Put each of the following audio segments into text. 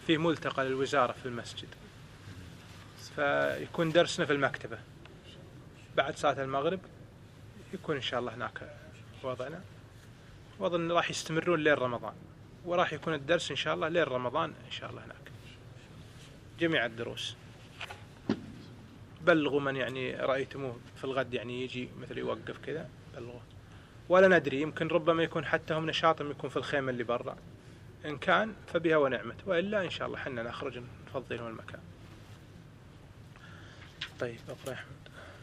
في ملتقى للوزارة في المسجد، فيكون درسنا في المكتبة بعد صلاة المغرب، يكون إن شاء الله هناك وضعنا، وأظن راح يستمرون لين رمضان، وراح يكون الدرس إن شاء الله لين رمضان إن شاء الله هناك جميع الدروس. بلغوا من يعني رأيتموه في الغد يعني يجي مثل يوقف كذا بلغوا، ولا ندري يمكن ربما يكون حتى هم نشاطهم يكون في الخيمة اللي برا، إن كان فبها ونعمت، وإلا إن شاء الله حنا نخرج نفضي لهم المكان. طيب أقرأ أحمد.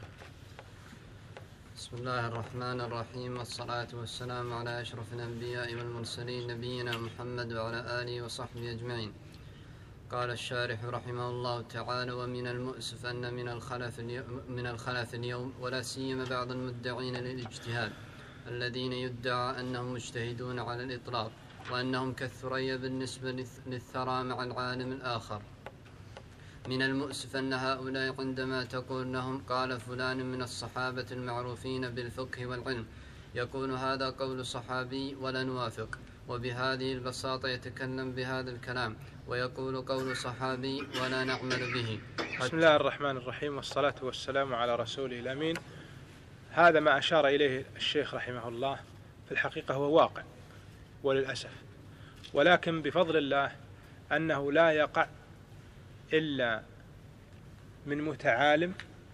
بسم الله الرحمن الرحيم، والصلاة والسلام على أشرف الأنبياء والمرسلين نبينا محمد وعلى آله وصحبه أجمعين. قال الشارح رحمه الله تعالى: ومن المؤسف أن من الخلف اليوم ولا سيما بعض المدعين للاجتهاد الذين يدعى أنهم مجتهدون على الإطلاق، وأنهم كالثريا بالنسبة للثرى مع العالم الآخر. من المؤسف أن هؤلاء عندما تقول لهم قال فلان من الصحابة المعروفين بالفقه والعلم، يكون هذا قول صحابي ولا نوافق، وبهذه البساطة يتكلم بهذا الكلام ويقول قول صحابي ولا نعمل به. بسم الله الرحمن الرحيم، والصلاة والسلام على رسوله الأمين. هذا ما أشار إليه الشيخ رحمه الله في الحقيقة هو واقع وللأسف، ولكن بفضل الله أنه لا يقع إلا من متعالم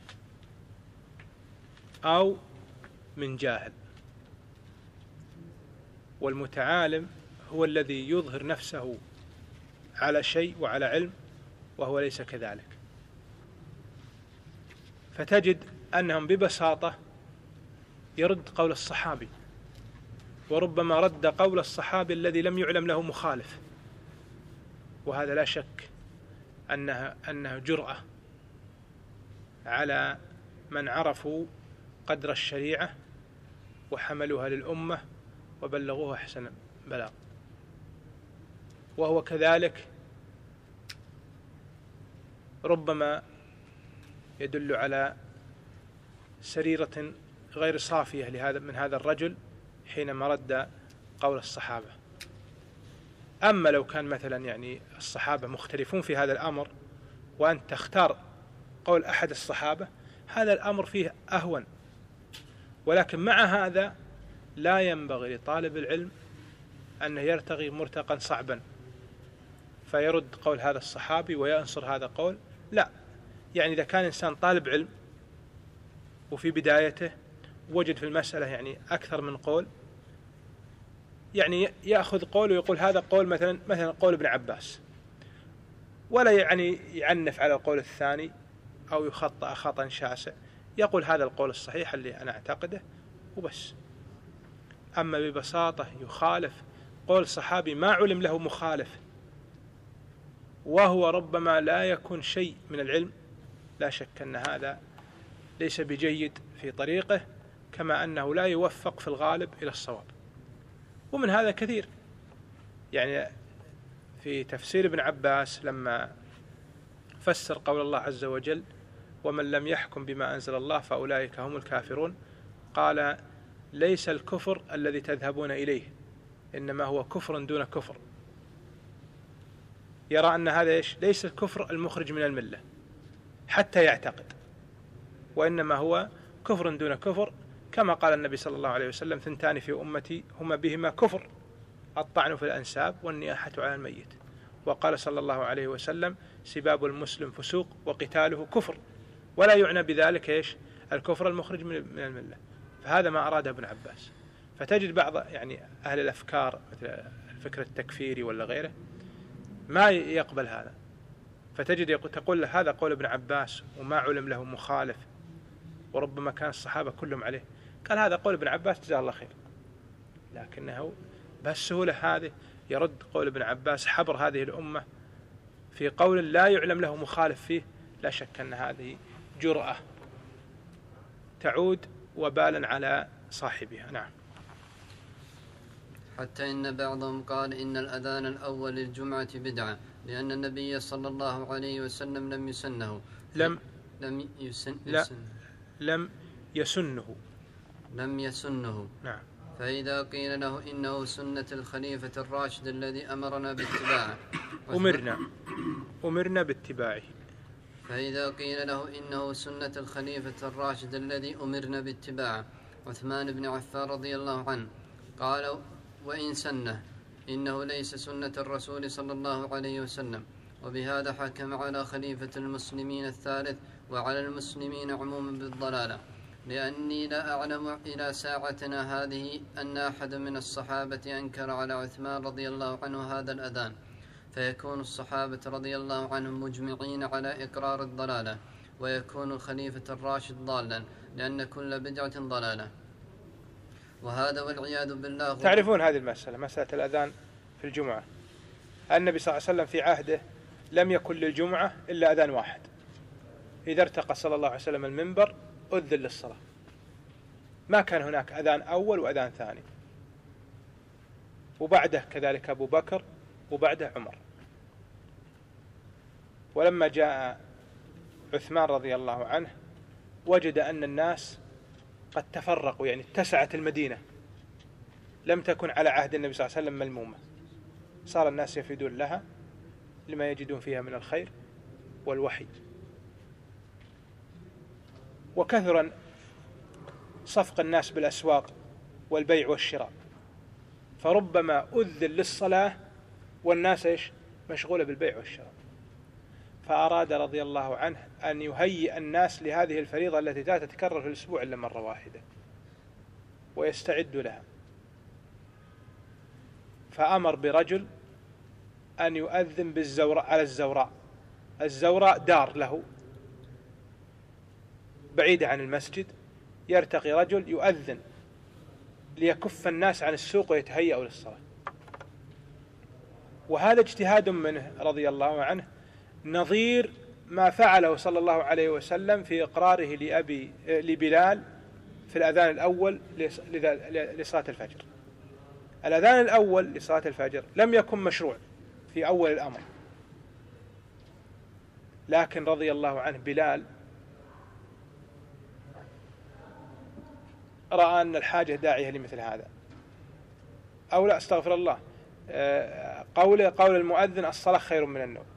أو من جاهل، والمتعالم هو الذي يظهر نفسه على شيء وعلى علم وهو ليس كذلك، فتجد أنهم ببساطة يرد قول الصحابي، وربما رد قول الصحابي الذي لم يعلم له مخالف، وهذا لا شك أنه جرأة على من عرفوا قدر الشريعة وحملوها للأمة وبلغوها أحسن بلاغ. وهو كذلك ربما يدل على سريرة غير صافية من هذا الرجل حينما رد قول الصحابة. أما لو كان مثلا يعني الصحابة مختلفون في هذا الأمر وأنت تختار قول أحد الصحابة، هذا الأمر فيه أهون، ولكن مع هذا لا ينبغي لطالب العلم أنه يرتقي مرتقا صعبا فيرد قول هذا الصحابي وينصر هذا قول. لا، يعني إذا كان إنسان طالب علم وفي بدايته وجد في المسألة يعني أكثر من قول، يعني يأخذ قول ويقول هذا قول مثلا قول ابن عباس، ولا يعني يعنف على القول الثاني أو يخطأ خطأ شاسع، يقول هذا القول الصحيح اللي أنا أعتقده وبس. أما ببساطة يخالف قول صحابي ما علم له مخالف، وهو ربما لا يكون شيء من العلم، لا شك أن هذا ليس بجيد في طريقه، كما أنه لا يوفق في الغالب إلى الصواب. ومن هذا كثير، يعني في تفسير ابن عباس لما فسر قول الله عز وجل ومن لم يحكم بما أنزل الله فأولئك هم الكافرون، قال ليس الكفر الذي تذهبون إليه، إنما هو كفر دون كفر. يرى أن هذا ليس الكفر المخرج من الملة حتى يعتقد، وإنما هو كفر دون كفر، كما قال النبي صلى الله عليه وسلم ثنتان في أمتي هما بهما كفر، الطعن في الأنساب والنياحة على الميت. وقال صلى الله عليه وسلم سباب المسلم فسوق وقتاله كفر، ولا يعنى بذلك الكفر المخرج من الملة. فهذا ما أراد ابن عباس. فتجد بعض يعني أهل الأفكار مثل الفكر التكفيري ولا غيره ما يقبل هذا، فتجد تقول له هذا قول ابن عباس وما علم له مخالف، وربما كان الصحابة كلهم عليه، قال هذا قول ابن عباس جزاه الله خير، لكنه بهالسهولة هذه يرد قول ابن عباس حبر هذه الأمة في قول لا يعلم له مخالف فيه. لا شك أن هذه جرأة تعود وبالا على صاحبها. نعم. حتى إن بعضهم قال إن الأذان الأول للجمعة بدعة، لأن النبي صلى الله عليه وسلم لم يسنه. لم يسنه. لم يسنه. نعم. فإذا قيل له إنه سنة الخليفة الراشد الذي أمرنا باتباعه أمرنا باتباعه. فإذا قيل له إنه سنة الخليفة الراشد الذي أمرنا باتباعه عثمان بن عفان رضي الله عنه، قال: وإن سنه إنه ليس سنة الرسول صلى الله عليه وسلم. وبهذا حكم على خليفة المسلمين الثالث وعلى المسلمين عموما بالضلالة، لأني لا أعلم إلى ساعتنا هذه أن أحد من الصحابة أنكر على عثمان رضي الله عنه هذا الأذان، فيكون الصحابة رضي الله عنهم مجمعين على إقرار الضلالة، ويكون الخليفة الراشد ضالا، لأن كل بدعة ضلالة. وهذا والعياذ بالله. تعرفون هذه المسألة، مسألة الأذان في الجمعة. النبي صلى الله عليه وسلم في عهده لم يكن للجمعة إلا أذان واحد، إذا ارتقى صلى الله عليه وسلم المنبر أذن للصلاة، ما كان هناك أذان أول وأذان ثاني. وبعده كذلك أبو بكر، وبعده عمر. ولما جاء عثمان رضي الله عنه وجد أن الناس قد تفرقوا، يعني اتسعت المدينة، لم تكن على عهد النبي صلى الله عليه وسلم ملمومة، صار الناس يفيدون لها لما يجدون فيها من الخير والوحي. وكثرا صفق الناس بالأسواق والبيع والشراء، فربما أذن للصلاة والناس مشغولة بالبيع والشراء، فأراد رضي الله عنه أن يهيئ الناس لهذه الفريضة التي لا تتكرر في الأسبوع إلا مرة واحدة ويستعدوا لها. فأمر برجل أن يؤذن بالزوراء، على الزوراء دار له بعيدة عن المسجد، يرتقي رجل يؤذن ليكف الناس عن السوق ويتهيأوا للصلاة. وهذا اجتهاد منه رضي الله عنه، نظير ما فعله صلى الله عليه وسلم في إقراره لبلال في الأذان الأول لصلاة الفجر. الأذان الأول لصلاة الفجر لم يكن مشروع في أول الأمر، لكن رضي الله عنه بلال رأى أن الحاجة داعية لمثل هذا، أو لا استغفر الله، قول المؤذن: الصلاة خير من النوم.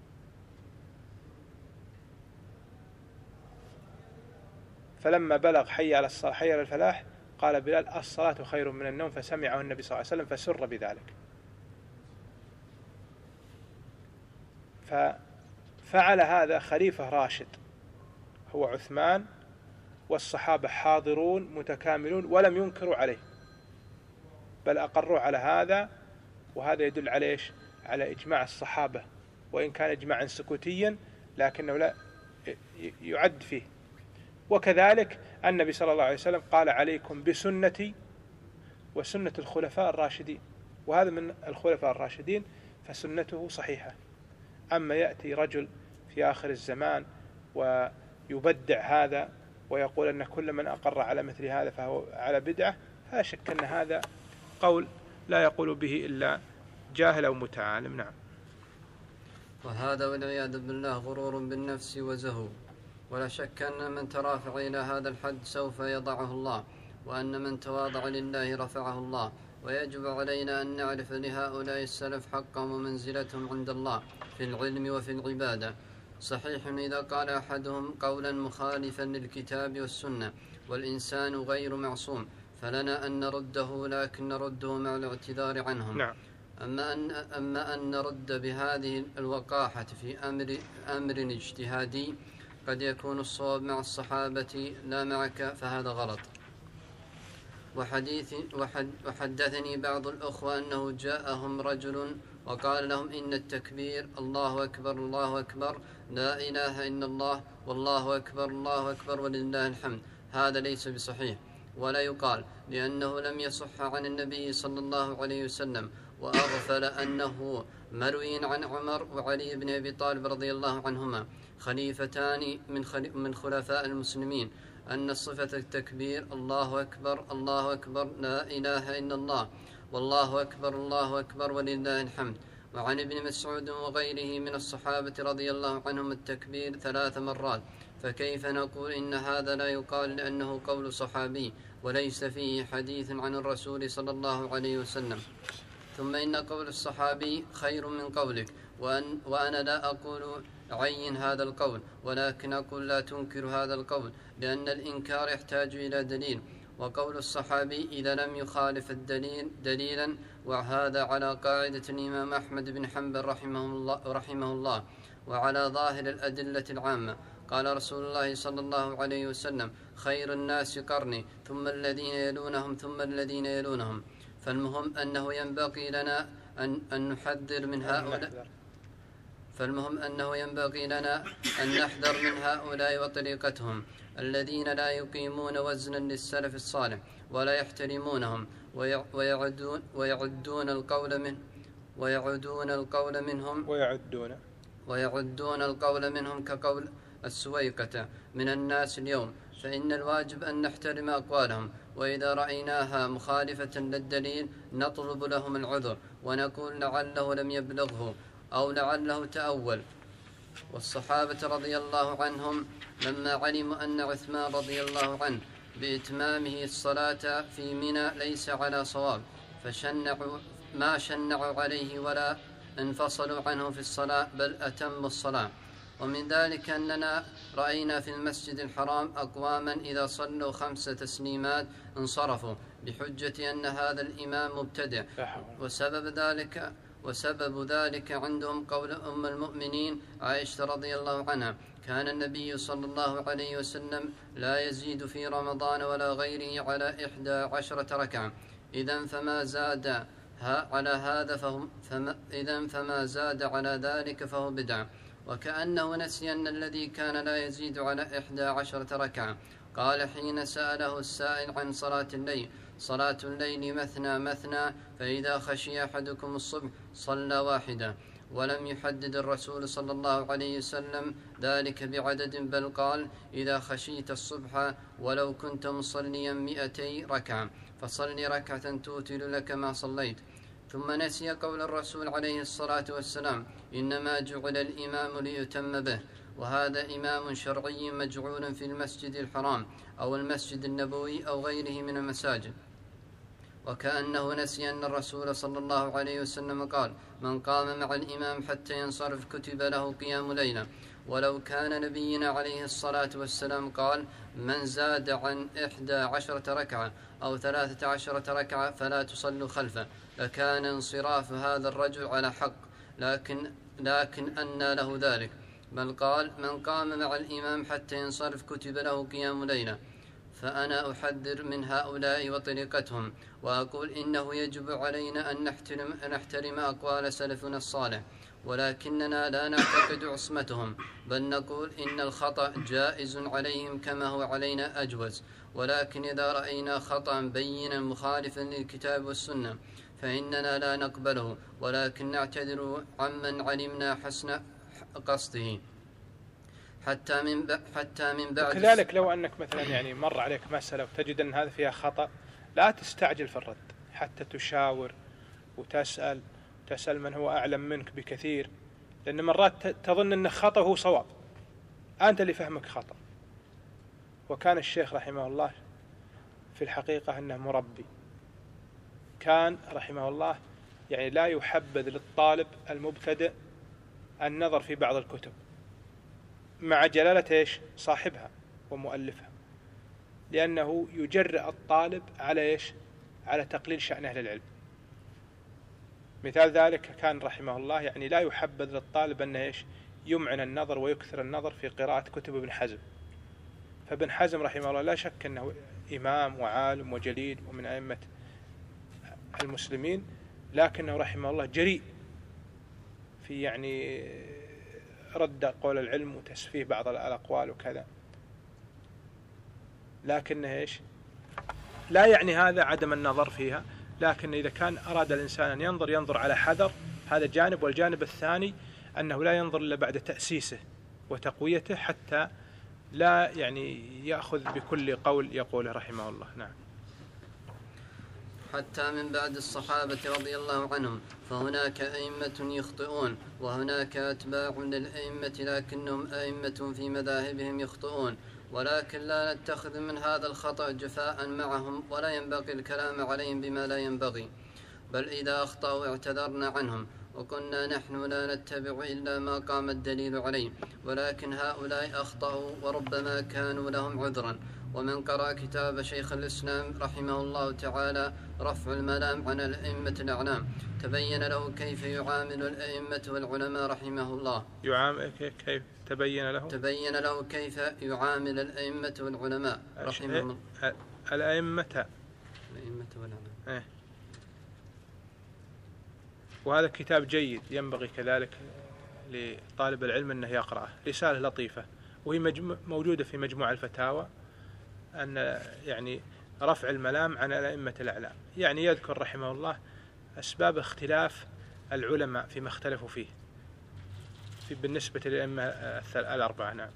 فلما بلغ حي على الصلاة حي على الفلاح قال بلال: الصلاة خير من النوم، فسمعه النبي صلى الله عليه وسلم فسر بذلك. ففعل هذا خليفة راشد هو عثمان، والصحابة حاضرون متكاملون ولم ينكروا عليه، بل أقروا على هذا. وهذا يدل على إيش؟ على إجماع الصحابة، وإن كان إجماعا سكوتيا لكنه لا يعد فيه. وكذلك النبي صلى الله عليه وسلم قال: عليكم بسنتي وسنة الخلفاء الراشدين، وهذا من الخلفاء الراشدين فسنته صحيحة. أما يأتي رجل في آخر الزمان ويبدع هذا ويقول أن كل من أقر على مثل هذا فهو على بدعة، فلا شك أن هذا قول لا يقول به إلا جاهل أو متعالم. نعم. وهذا والعياذ بالله غرور بالنفس وزهو. ولا شك أن من ترافع إلى هذا الحد سوف يضعه الله، وأن من تواضع لله رفعه الله. ويجب علينا أن نعرف لهؤلاء السلف حقهم ومنزلتهم عند الله في العلم وفي العبادة. صحيح إذا قال أحدهم قولا مخالفا للكتاب والسنة والإنسان غير معصوم فلنا أن نرده، لكن نرده مع الاعتذار عنهم. نعم. أما أن نرد بهذه الوقاحة في أمر اجتهادي قد يكون الصواب مع الصحابة لا معك، فهذا غلط. وحدثني بعض الأخوة أنه جاءهم رجل وقال لهم: إن التكبير الله أكبر الله أكبر لا إله إلا الله والله أكبر الله أكبر ولله الحمد، هذا ليس بصحيح ولا يقال، لأنه لم يصح عن النبي صلى الله عليه وسلم. وأغفل أنه مروي عن عمر وعلي بن أبي طالب رضي الله عنهما خليفتان من خلفاء المسلمين أن صفة التكبير الله أكبر الله أكبر لا إله إلا الله والله أكبر الله أكبر ولله الحمد. وعن ابن مسعود وغيره من الصحابة رضي الله عنهم التكبير 3 مرات، فكيف نقول إن هذا لا يقال لأنه قول صحابي وليس فيه حديث عن الرسول صلى الله عليه وسلم؟ ثم إن قول الصحابي خير من قولك، وأنا لا أقول عين هذا القول، ولكن أقول لا تنكر هذا القول، لأن الإنكار يحتاج إلى دليل، وقول الصحابي إذا لم يخالف الدليل دليلا، وهذا على قاعدة الإمام أحمد بن حنبل رحمه الله وعلى ظاهر الأدلة العامة. قال رسول الله صلى الله عليه وسلم: خير الناس قرني، ثم الذين يلونهم، ثم الذين يلونهم. فالمهم أنه ينبغي لنا أن نحذر من هؤلاء نحذر من هؤلاء وطريقتهم الذين لا يقيمون وزنا للسلف الصالح ولا يحترمونهم ويعدون القول منهم كقول السويقة من الناس اليوم. فإن الواجب أن نحترم أقوالهم، وإذا رأيناها مخالفة للدليل نطلب لهم العذر ونقول لعله لم يبلغه أو لعله تأول. والصحابة رضي الله عنهم لما علموا أن عثمان رضي الله عنه بإتمامه الصلاة في منى ليس على صواب ما شنعوا عليه ولا انفصلوا عنه في الصلاة، بل أتموا الصلاة. ومن ذلك أننا رأينا في المسجد الحرام أقواما إذا صلوا 5 تسليمات انصرفوا بحجة أن هذا الإمام مبتدع، وسبب ذلك عندهم قول أم المؤمنين عائشة رضي الله عنها: كان النبي صلى الله عليه وسلم لا يزيد في رمضان ولا غيره على 11 ركعة، إذن فما زاد على ذلك فهو بدعة. وكأنه نسي أن الذي كان لا يزيد على 11 ركعة قال حين سأله السائل عن صلاة الليل مثنى مثنى، فإذا خشي أحدكم الصبح صلى واحدة. ولم يحدد الرسول صلى الله عليه وسلم ذلك بعدد، بل قال: إذا خشيت الصبح ولو كنت مصليا 200 ركعة فصل ركعة توتر لك ما صليت. ثم نسي قول الرسول عليه الصلاة والسلام: إنما جعل الإمام ليتم به، وهذا إمام شرعي مجعول في المسجد الحرام أو المسجد النبوي أو غيره من المساجد. وكأنه نسي أن الرسول صلى الله عليه وسلم قال: من قام مع الإمام حتى ينصرف كتب له قيام ليلة. ولو كان نبينا عليه الصلاة والسلام قال: من زاد عن 11 ركعة أو 13 ركعة فلا تصلوا خلفه، لكان انصراف هذا الرجل على حق، لكن أنى له ذلك، بل قال: من قام مع الإمام حتى ينصرف كتب له قيام ليلة. فأنا أحذر من هؤلاء وطريقتهم، وأقول إنه يجب علينا أن نحترم أقوال سلفنا الصالح، ولكننا لا نعتقد عصمتهم، بل نقول إن الخطأ جائز عليهم كما هو علينا أجوز. ولكن إذا رأينا خطأ بينا مخالفا للكتاب والسنة فإننا لا نقبله، ولكن نعتذر عمن علمنا حسن قصده حتى من بعد. كذلك لو أنك مثلا يعني مر عليك مسألة وتجد أن هذا فيها خطأ، لا تستعجل في الرد، حتى تشاور وتسأل من هو أعلم منك بكثير، لأن مرات تظن أن خطأ هو صواب، أنت اللي فهمك خطأ. وكان الشيخ رحمه الله في الحقيقة أنه مربي، كان رحمه الله يعني لا يحبذ للطالب المبتدئ النظر في بعض الكتب مع جلالة صاحبها ومؤلفها، لأنه يجرئ الطالب على على تقليل شأن أهل العلم. مثال ذلك كان رحمه الله يعني لا يحبذ للطالب أنه يمعن النظر ويكثر النظر في قراءة كتب ابن حزم. فابن حزم رحمه الله لا شك أنه إمام وعالم وجليل ومن أئمة المسلمين، لكنه رحمه الله جريء في يعني رد قول العلم وتسفيه بعض الأقوال وكذا. لكنه لا يعني هذا عدم النظر فيها، لكن إذا كان أراد الإنسان أن ينظر على حذر، هذا جانب. والجانب الثاني أنه لا ينظر إلا بعد تأسيسه وتقويته، حتى لا يعني يأخذ بكل قول يقوله رحمه الله. نعم. حتى من بعد الصحابة رضي الله عنهم، فهناك أئمة يخطئون وهناك أتباع للأئمة لكنهم أئمة في مذاهبهم يخطئون، ولكن لا نتخذ من هذا الخطأ جفاء معهم، ولا ينبغي الكلام عليهم بما لا ينبغي، بل إذا أخطأوا اعتذرنا عنهم، وكنا نحن لا نتبع إلا ما قام الدليل عليه، ولكن هؤلاء أخطأوا وربما كانوا لهم عذرا. ومن قرأ كتاب شيخ الإسلام رحمه الله تعالى رفع الملام عن الأئمة الأعلام تبين له كيف يعامل الأئمة والعلماء رحمه الله. كيف تبين له كيف يعامل الأئمة والعلماء رحمه الله. الأئمة والعلماء. وهذا كتاب جيد ينبغي كذلك لطالب العلم أنه يقرأه، رسالة لطيفة وهي موجودة في مجموع الفتاوى، أن يعني رفع الملام عن الأئمة الأعلام، يعني يذكر رحمه الله أسباب اختلاف العلماء فيما اختلفوا فيه بالنسبة للأئمة الأربعة. نعم.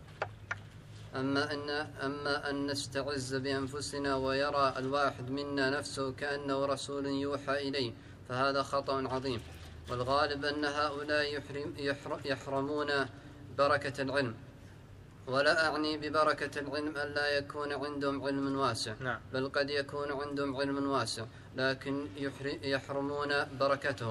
أما أن نستعز بأنفسنا ويرى الواحد منا نفسه كأنه رسول يوحى إليه فهذا خطأ عظيم، والغالب أن هؤلاء يحرمون بركة العلم، ولا أعني ببركة العلم أن لا يكون عندهم علم واسع. نعم. بل قد يكون عندهم علم واسع لكن يحرمون بركته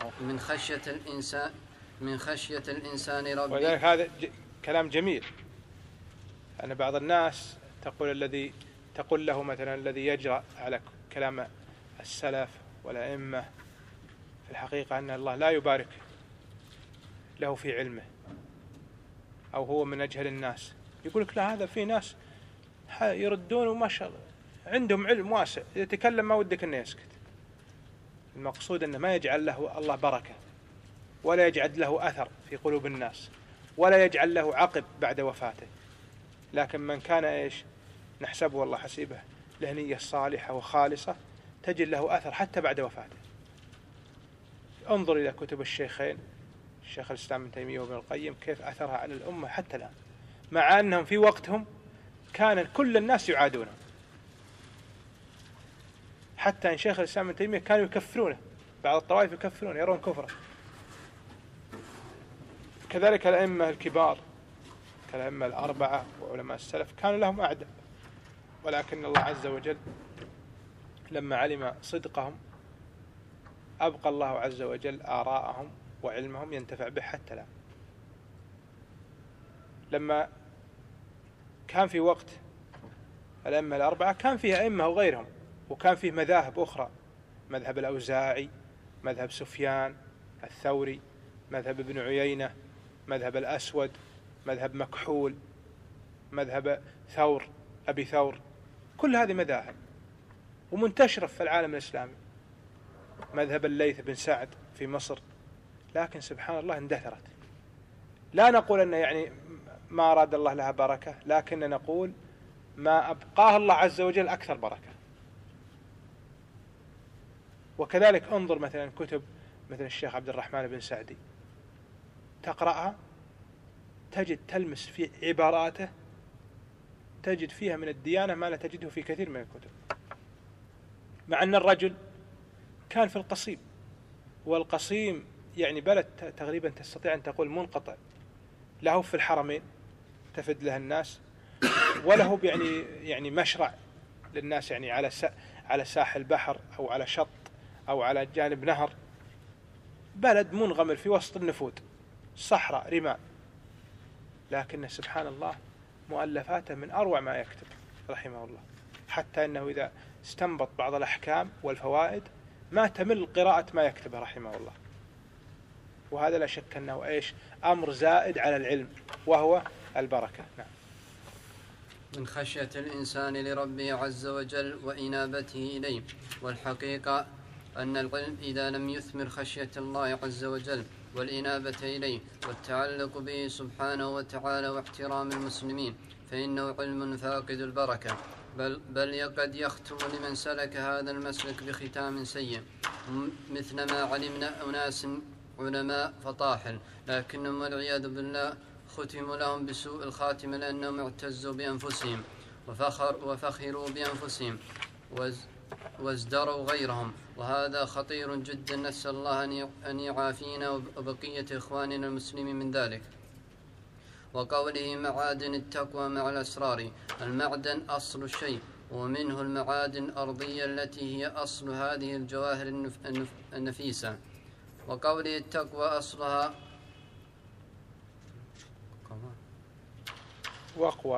من خشية الإنسان ربي. ولذلك هذا كلام جميل، أن بعض الناس تقول له مثلا الذي يجرأ على كلام السلف والأئمة في الحقيقة أن الله لا يبارك له في علمه أو هو من أجهل الناس، يقول لك لا، هذا في ناس يردون وما شاء الله عندهم علم واسع، إذا تكلم ما ودك أنه يسكت. المقصود أنه ما يجعل له الله بركة، ولا يجعل له أثر في قلوب الناس، ولا يجعل له عقب بعد وفاته. لكن من كان نحسبه والله حسيبه له نية صالحة وخالصة تجد له أثر حتى بعد وفاته. انظر إلى كتب الشيخين، الشيخ الإسلام ابن تيمية وابن القيم، كيف أثرها على الأمة حتى الآن، مع أنهم في وقتهم كان كل الناس يعادونهم، حتى أن شيخ الإسلام ابن تيمية كانوا يكفرونه، بعض الطوائف يكفرونه يرون كفره. كذلك الأئمة الكبار كالأئمة الأربعة وعلماء السلف كانوا لهم أعداء، ولكن الله عز وجل لما علم صدقهم أبقى الله عز وجل آراءهم وعلمهم ينتفع به حتى الآن. لما كان في وقت الأئمة الأربعة كان فيه أئمة وغيرهم، وكان فيه مذاهب أخرى، مذهب الأوزاعي، مذهب سفيان الثوري، مذهب ابن عيينة، مذهب الأسود، مذهب مكحول، مذهب أبي ثور، كل هذه مذاهب ومنتشرة في العالم الإسلامي، مذهب الليث بن سعد في مصر، لكن سبحان الله اندثرت. لا نقول أن ما أراد الله لها بركة، لكن نقول ما أبقاه الله عز وجل أكثر بركة. وكذلك انظر مثلا كتب مثل الشيخ عبد الرحمن بن سعدي، تقرأها تجد تلمس في عباراته، تجد فيها من الديانة ما لا تجده في كثير من الكتب، مع أن الرجل كان في القصيم، والقصيم بلد تقريبا تستطيع أن تقول منقطع، له في الحرمين تفد له الناس، وله مشرع للناس على ساحل بحر أو على شط أو على جانب نهر، بلد منغمر في وسط النفود، صحراء رمال، لكن سبحان الله مؤلفاته من أروع ما يكتب رحمه الله، حتى أنه إذا استنبط بعض الأحكام والفوائد ما تمل قراءة ما يكتبه رحمه الله. وهذا لا شك أنه أمر زائد على العلم، وهو البركة. نعم. من خشية الإنسان لربه عز وجل وإنابته إليه. والحقيقة أن العلم إذا لم يثمر خشية الله عز وجل والإنابة إليه والتعلق به سبحانه وتعالى واحترام المسلمين فإنه علم فاقد البركة، بل قد يختم لمن سلك هذا المسلك بختام سيء، مثل ما علمنا أناس علماء فطاحل لكنهم والعياذ بالله ختموا لهم بسوء الخاتمة لأنهم اعتزوا بأنفسهم وفخروا بأنفسهم وازدروا غيرهم، وهذا خطير جدا، نسأل الله أن يعافينا وبقية إخواننا المسلمين من ذلك. وقوله معادن التقوى مع الأسرار، المعدن أصل الشيء، ومنه المعادن الأرضية التي هي أصل هذه الجواهر النفيسة. وقوله التقوى أصلها وقوى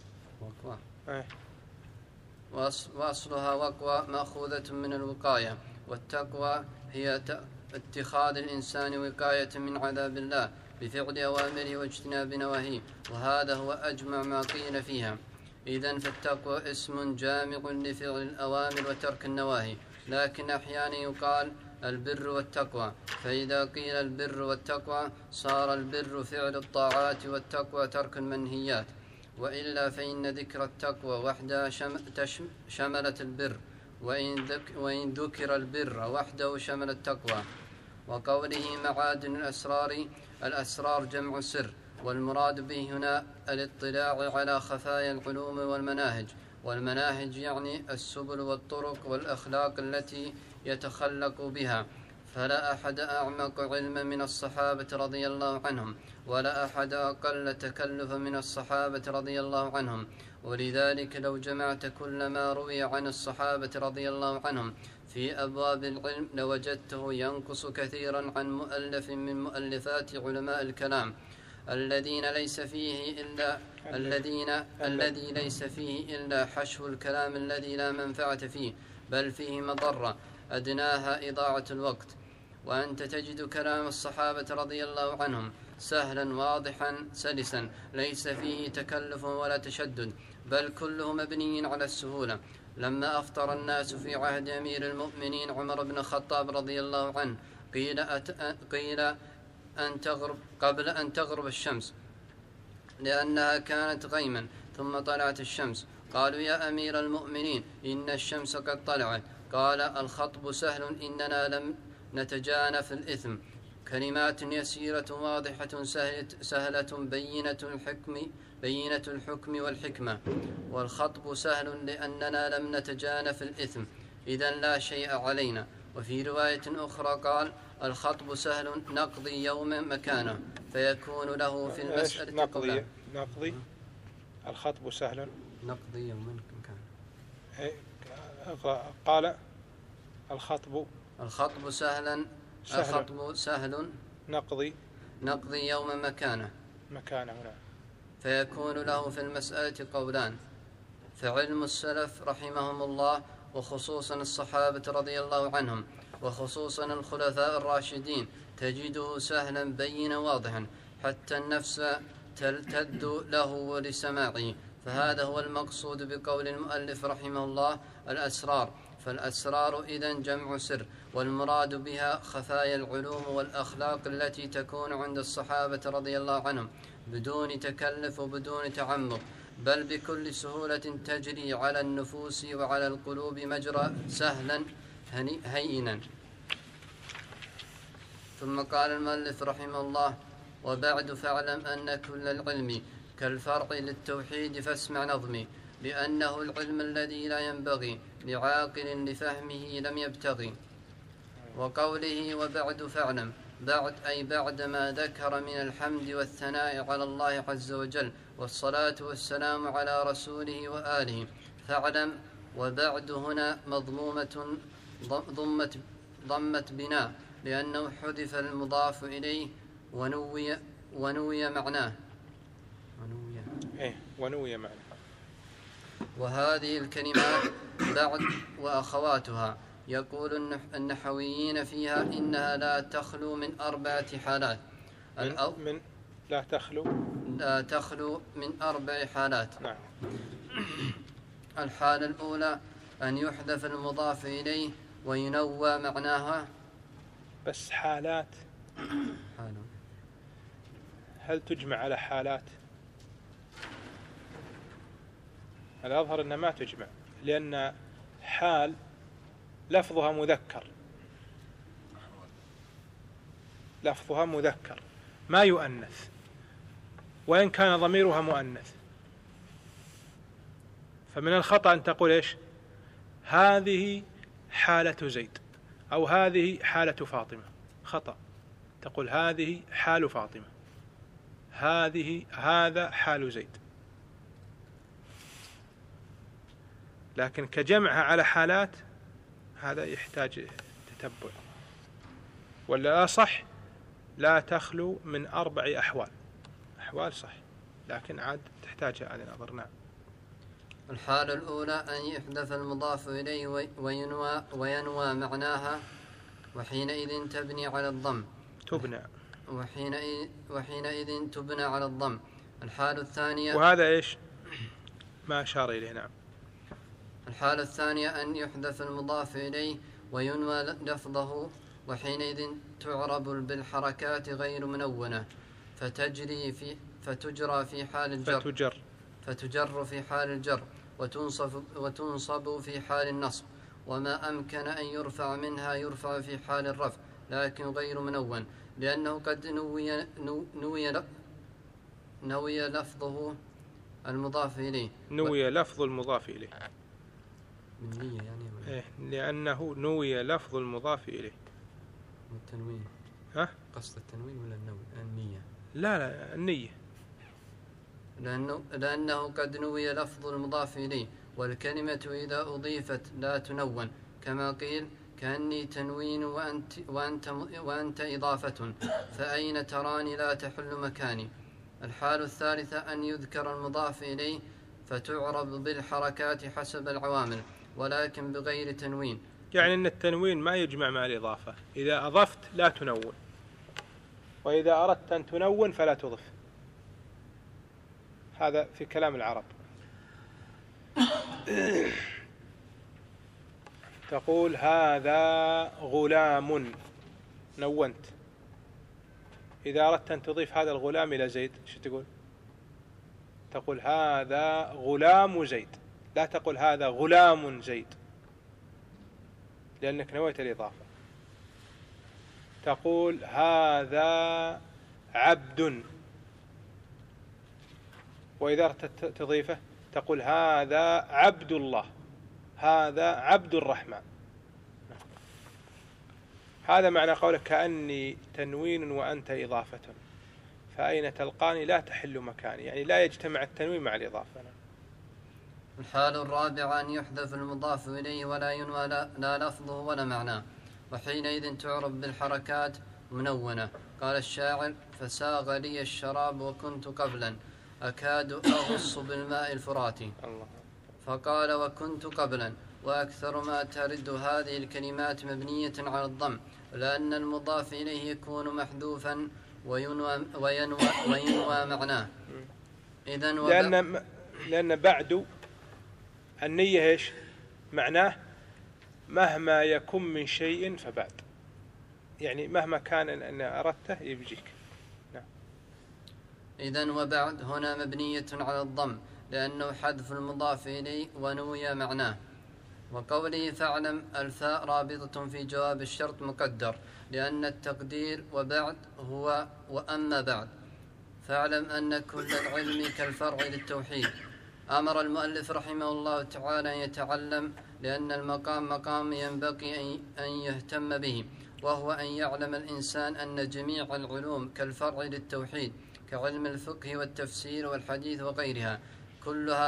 وأصلها وقوى مأخوذة من الوقاية، والتقوى هي اتخاذ الإنسان وقاية من عذاب الله بفعل أوامره واجتناب نواهيه، وهذا هو أجمع ما قيل فيها. إذن فالتقوى اسم جامع لفعل الأوامر وترك النواهي، لكن أحيانا يقال البر والتقوى، فإذا قيل البر والتقوى صار البر فعل الطاعات والتقوى ترك المنهيات، وإلا فإن ذكر التقوى وحدها شملت البر، وإن ذكر البر وحده شمل التقوى. وقوله معادن الأسرار، الأسرار جمع سر، والمراد به هنا الاطلاع على خفايا العلوم والمناهج، والمناهج يعني السبل والطرق والأخلاق التي يتخلق بها، فلا أحد أعمق علما من الصحابة رضي الله عنهم، ولا أحد أقل تكلفا من الصحابة رضي الله عنهم. ولذلك لو جمعت كل ما روي عن الصحابة رضي الله عنهم في أبواب العلم لوجدته ينقص كثيرا عن مؤلف من مؤلفات علماء الكلام الذي ليس فيه إلا حشو الكلام الذي لا منفعة فيه، بل فيه مضرة أدناها إضاعة الوقت. وأنت تجد كلام الصحابة رضي الله عنهم سهلا واضحا سلسا، ليس فيه تكلف ولا تشدد، بل كله مبني على السهولة. لما أفطر الناس في عهد أمير المؤمنين عمر بن الخطاب رضي الله عنه قيل قبل أن تغرب الشمس، لأنها كانت غيما، ثم طلعت الشمس. قالوا يا أمير المؤمنين إن الشمس قد طلعت. قال الخطب سهل، إننا لم نتجانف الإثم. كلمات يسيرة واضحة سهلة بينة الحكم والحكمة. والخطب سهل لأننا لم نتجانف الإثم، إذن لا شيء علينا. وفي رواية أخرى قال الخطب سهل نقضي يوم مكانه، فيكون له في المسألة قولان. نقضي الخطب سهل نقضي يوم مكانه. قال الخطب سهل نقضي يوم مكانه فيكون له في المسألة قولان. فعلم السلف رحمهم الله، وخصوصا الصحابة رضي الله عنهم، وخصوصا الخلفاء الراشدين، تجده سهلا بينا واضحا حتى النفس تلتد له ولسماعه. فهذا هو المقصود بقول المؤلف رحمه الله الأسرار. فالأسرار إذن جمع سر، والمراد بها خفايا العلوم والأخلاق التي تكون عند الصحابة رضي الله عنهم بدون تكلف وبدون تعمق، بل بكل سهولة تجري على النفوس وعلى القلوب مجرى سهلا هينا. ثم قال المؤلف رحمه الله وبعد فاعلم أن كل العلم كالفرع للتوحيد فاسمع نظمي، لأنه العلم الذي لا ينبغي لعاقل لفهمه لم يبتغي. وقوله وبعد فاعلم، بعد أي بعد ما ذكر من الحمد والثناء على الله عز وجل والصلاة والسلام على رسوله وآله، فاعلم. وبعد هنا مضمومة ضمت بناء، لأنه حذف المضاف إليه ونوي معناه. وهذه الكلمات بعد وأخواتها يقول النحويين فيها إنها لا تخلو من 4 حالات. لا تخلو من 4 حالات. نعم. الحالة الأولى أن يحذف المضاف إليه وينوى معناها. بس حالات هل تجمع على حالات؟ الأظهر أنها ما تجمع، لأن حال لفظها مذكر ما يؤنث، وإن كان ضميرها مؤنث. فمن الخطأ أن تقول إيش هذه حالة زيد أو هذه حالة فاطمة، خطأ. تقول هذه حال فاطمة، هذا حال زيد. لكن كجمعها على حالات هذا يحتاج تتبع. ولا صح لا تخلو من 4 أحوال صح، لكن عاد تحتاج هذا النظر. نعم. الحالة الأولى أن يحذف المضاف إليه وينوى معناها، وحينئذ تبني على الضم. وحينئذ تبنى على الضم. الحالة الثانية، وهذا إيش ما أشار إليه. نعم. الحالة الثانية أن يحذف المضاف إليه وينوى لفظه، وحينئذ تعرب بالحركات غير منونة، فتجر في حال الجر، وتنصب في حال النصب، وما أمكن أن يرفع منها يرفع في حال الرفع، لكن غير منون، لأنه قد نوي لفظه المضاف إليه. نوي لفظ المضاف إليه يعني لأنه نوي لفظ المضاف إليه. التنوين قصد التنوين ولا النية؟ لا النية. لأنه قد نوي لفظ المضاف إليه، والكلمة إذا أضيفت لا تنون، كما قيل كأني تنوين وأنت إضافة، فأين تراني لا تحل مكاني. الحال الثالثة أن يذكر المضاف إليه فتعرب بالحركات حسب العوامل، ولكن بغير تنوين. يعني أن التنوين ما يجمع مع الإضافة، إذا أضفت لا تنون، وإذا أردت أن تنون فلا تضف. هذا في كلام العرب. تقول هذا غلام، نونت. إذا أردت أن تضيف هذا الغلام إلى زيد شو تقول؟ تقول هذا غلام زيد، لا تقول هذا غلام زيد، لأنك نويت الإضافة. تقول هذا عبد، وإذا أردت تضيفه تقول هذا عبد الله، هذا عبد الرحمن. هذا معنى قولك كأني تنوين وأنت إضافة، فأين تلقاني لا تحل مكاني، يعني لا يجتمع التنوين مع الإضافة. الحال الرابعة أن يحذف المضاف إليه ولا ينوى لا لفظه ولا معناه، وحينئذ تعرب بالحركات منونة. قال الشاعر فساغ لي الشراب وكنت قبلا أكاد أغص بالماء الفراتي. فقال وكنت قبلا. وأكثر ما ترد هذه الكلمات مبنية على الضم، لأن المضاف إليه يكون محذوفا وينوى معناه. لأن بعد النية إيش معناه؟ مهما يكن من شيء فبعد، يعني مهما كان أن أردته يبجيك. نعم. إذن وبعد هنا مبنية على الضم، لأنه حذف المضاف إليه ونوي معناه. وقوله فاعلم الفاء رابطة في جواب الشرط مقدر، لأن التقدير وبعد هو وأما بعد. فاعلم أن كل العلم كالفرع للتوحيد. أمر المؤلف رحمه الله تعالى أن يتعلم، لأن المقام مقام ينبغي أن يهتم به، وهو أن يعلم الإنسان أن جميع العلوم كالفرع للتوحيد، كعلم الفقه والتفسير والحديث وغيرها، كلها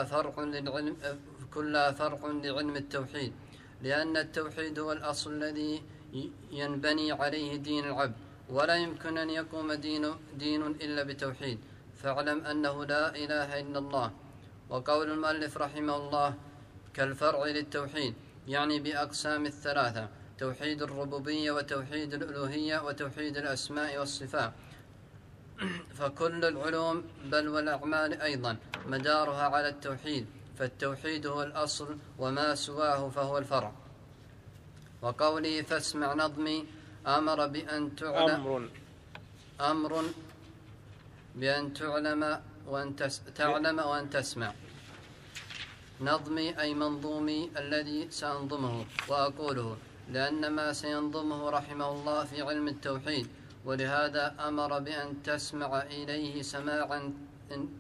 فرع لعلم التوحيد، لأن التوحيد هو الأصل الذي ينبني عليه دين العبد، ولا يمكن أن يقوم دين إلا بتوحيد. فاعلم أنه لا إله إلا الله. وقول المؤلف رحمه الله كالفرع للتوحيد يعني بأقسام الثلاثة: توحيد الربوبية وتوحيد الألوهية وتوحيد الأسماء والصفات. فكل العلوم بل والأعمال أيضا مدارها على التوحيد، فالتوحيد هو الأصل وما سواه فهو الفرع. وقوله فاسمع نظمي أمر بأن تعلم أمر بأن تعلم وأن تسمع. نظمي أي منظومي الذي سأنظمه وأقوله، لأن ما سينظمه رحمه الله في علم التوحيد، ولهذا أمر بأن تسمع إليه سماعا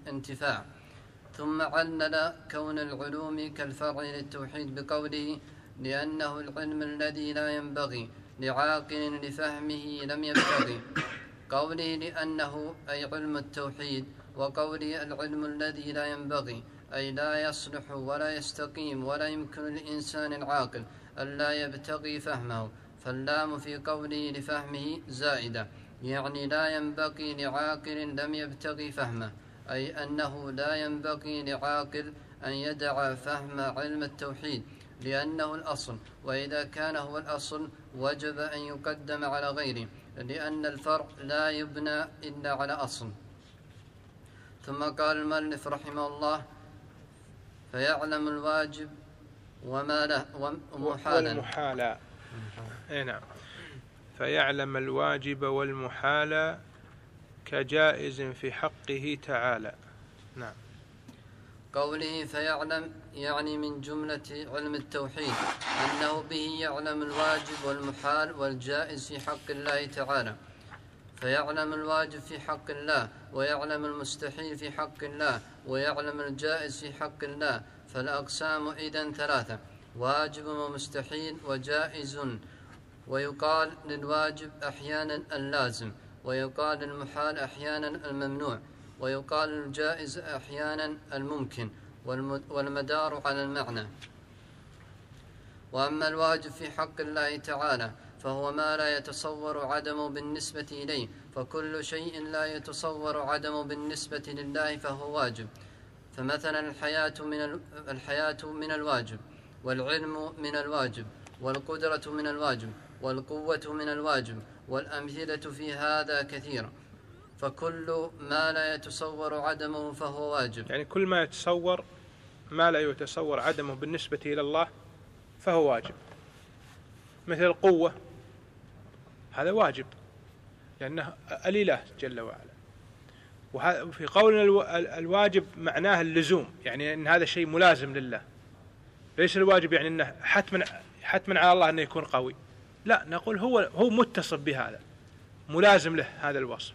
انتفاع. ثم علل كون العلوم كالفرع للتوحيد بقوله لأنه العلم الذي لا ينبغي لعاقل لفهمه لم يبتغي. قولي لأنه أي علم التوحيد، وقولي العلم الذي لا ينبغي أي لا يصلح ولا يستقيم ولا يمكن للإنسان العاقل ألا يبتغي فهمه، فاللام في قوله لفهمه زائدة، يعني لا ينبغي لعاقل لم يبتغي فهمه، أي أنه لا ينبغي لعاقل أن يدع فهم علم التوحيد لأنه الأصل، وإذا كان هو الأصل وجب أن يقدم على غيره، لأن الفرع لا يبنى إلا على أصل. ثم قال المؤلف رحمه الله: فيعلم الواجب وما له والمحالا. نعم. فيعلم الواجب والمحال كجائز في حقه تعالى. نعم. قوله فيعلم يعني من جملة علم التوحيد أنه به يعلم الواجب والمحال والجائز في حق الله تعالى. فيعلم الواجب في حق الله، ويعلم المستحيل في حق الله، ويعلم الجائز في حق الله. فالأقسام إذن ثلاثة: واجب ومستحيل وجائز. ويقال للواجب أحيانا اللازم، ويقال للمحال أحيانا الممنوع، ويقال للجائز أحيانا الممكن، والمدار على المعنى. وأما الواجب في حق الله تعالى فهو ما لا يتصور عدمه بالنسبة إليه، فكل شيء لا يتصور عدمه بالنسبة لله فهو واجب. فمثلا الحياة من الواجب، والعلم من الواجب، والقدرة من الواجب، والقوة من الواجب، والأمثلة في هذا كثيرة. فكل ما لا يتصور عدمه فهو واجب، يعني كل ما يتصور ما لا يتصور عدمه بالنسبة إلى الله فهو واجب. مثل القوة، هذا واجب لأنه الإله جل وعلا. وفي قولنا الواجب معناه اللزوم، يعني أن هذا شيء ملازم لله. ليس الواجب يعني أنه حتما على الله أنه يكون قوي، لا، نقول هو متصف بهذا، ملازم له هذا الوصف.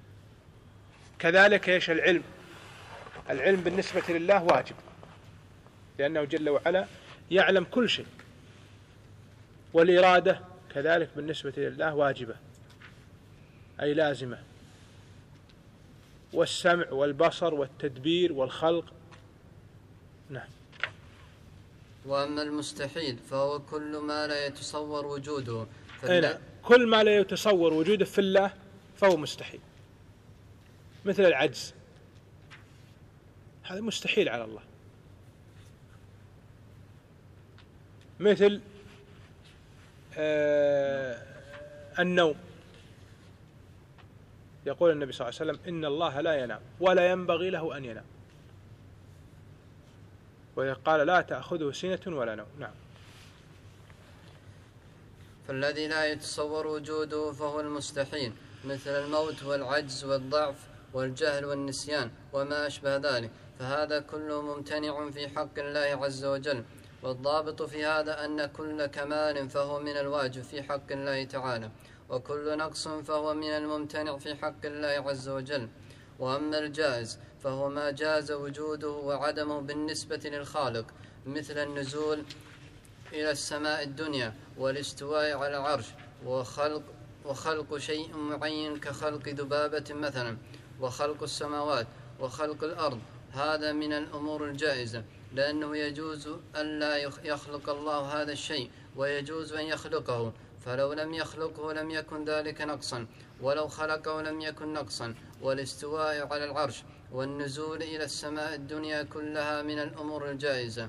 كذلك ايش العلم بالنسبة لله واجب، لأنه جل وعلا يعلم كل شيء. والإرادة كذلك بالنسبة لله واجبة أي لازمة. والسمع والبصر والتدبير والخلق. نعم. وأما المستحيل فهو كل ما لا يتصور وجوده. كل ما لا يتصور وجوده في الله فهو مستحيل. مثل العجز، هذا مستحيل على الله. مثل النوم، يقول النبي صلى الله عليه وسلم: إن الله لا ينام ولا ينبغي له أن ينام. وقال: لا تأخذه سنة ولا نوم. نعم. فالذي لا يتصور وجوده فهو المستحيل، مثل الموت والعجز والضعف والجهل والنسيان وما أشبه ذلك، فهذا كله ممتنع في حق الله عز وجل. والضابط في هذا أن كل كمال فهو من الواجب في حق الله تعالى، وكل نقص فهو من الممتنع في حق الله عز وجل. وأما الجائز فهو ما جاز وجوده وعدمه بالنسبة للخالق، مثل النزول إلى السماء الدنيا، والاستواء على العرش، وخلق شيء معين كخلق ذبابة مثلا، وخلق السماوات، وخلق الأرض. هذا من الأمور الجائزة، لأنه يجوز أن لا يخلق الله هذا الشيء، ويجوز أن يخلقه، فلو لم يخلقه لم يكن ذلك نقصا، ولو خلقه لم يكن نقصا. والاستواء على العرش والنزول إلى السماء الدنيا كلها من الأمور الجائزة.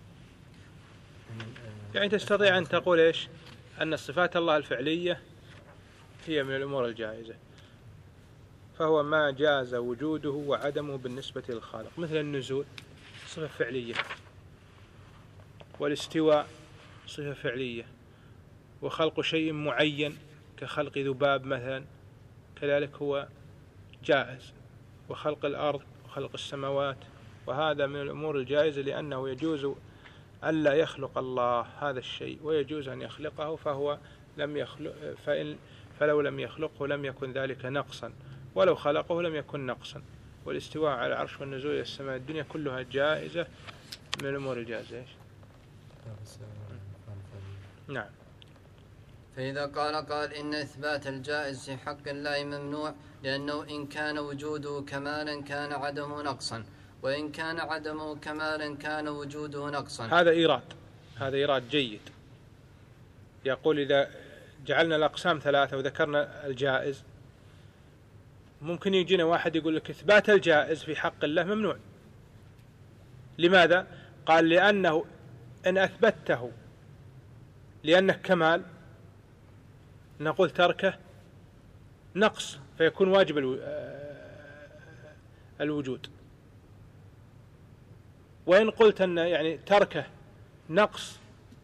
يعني تستطيع أن تقول إيش؟ أن صفات الله الفعلية هي من الأمور الجائزة، فهو ما جاز وجوده وعدمه بالنسبة للخالق، مثل النزول صفة فعلية، والاستواء صفة فعلية، وخلق شيء معين كخلق ذباب مثلا كذلك هو جائز، وخلق الأرض وخلق السماوات، وهذا من الأمور الجائزة، لأنه يجوز ألا يخلق الله هذا الشيء ويجوز أن يخلقه، فهو لم يخلق فلو لم يخلقه لم يكن ذلك نقصا، ولو خلقه لم يكن نقصا. والاستواء على العرش والنزول إلى السماء الدنيا كلها جائزة من الأمور الجائزة. نعم. فإذا قال إن إثبات الجائز في حق الله ممنوع، لأنه إن كان وجوده كمالا كان عدمه نقصا، وإن كان عدمه كمالا كان وجوده نقصا. هذا إيراد جيد. يقول إذا جعلنا الأقسام ثلاثة وذكرنا الجائز، ممكن يجينا واحد يقول لك إثبات الجائز في حق الله ممنوع. لماذا؟ قال لأنه إن أثبته لأنه كمال نقول تركه نقص، فيكون واجب الوجود. وإن قلت أن يعني تركه نقص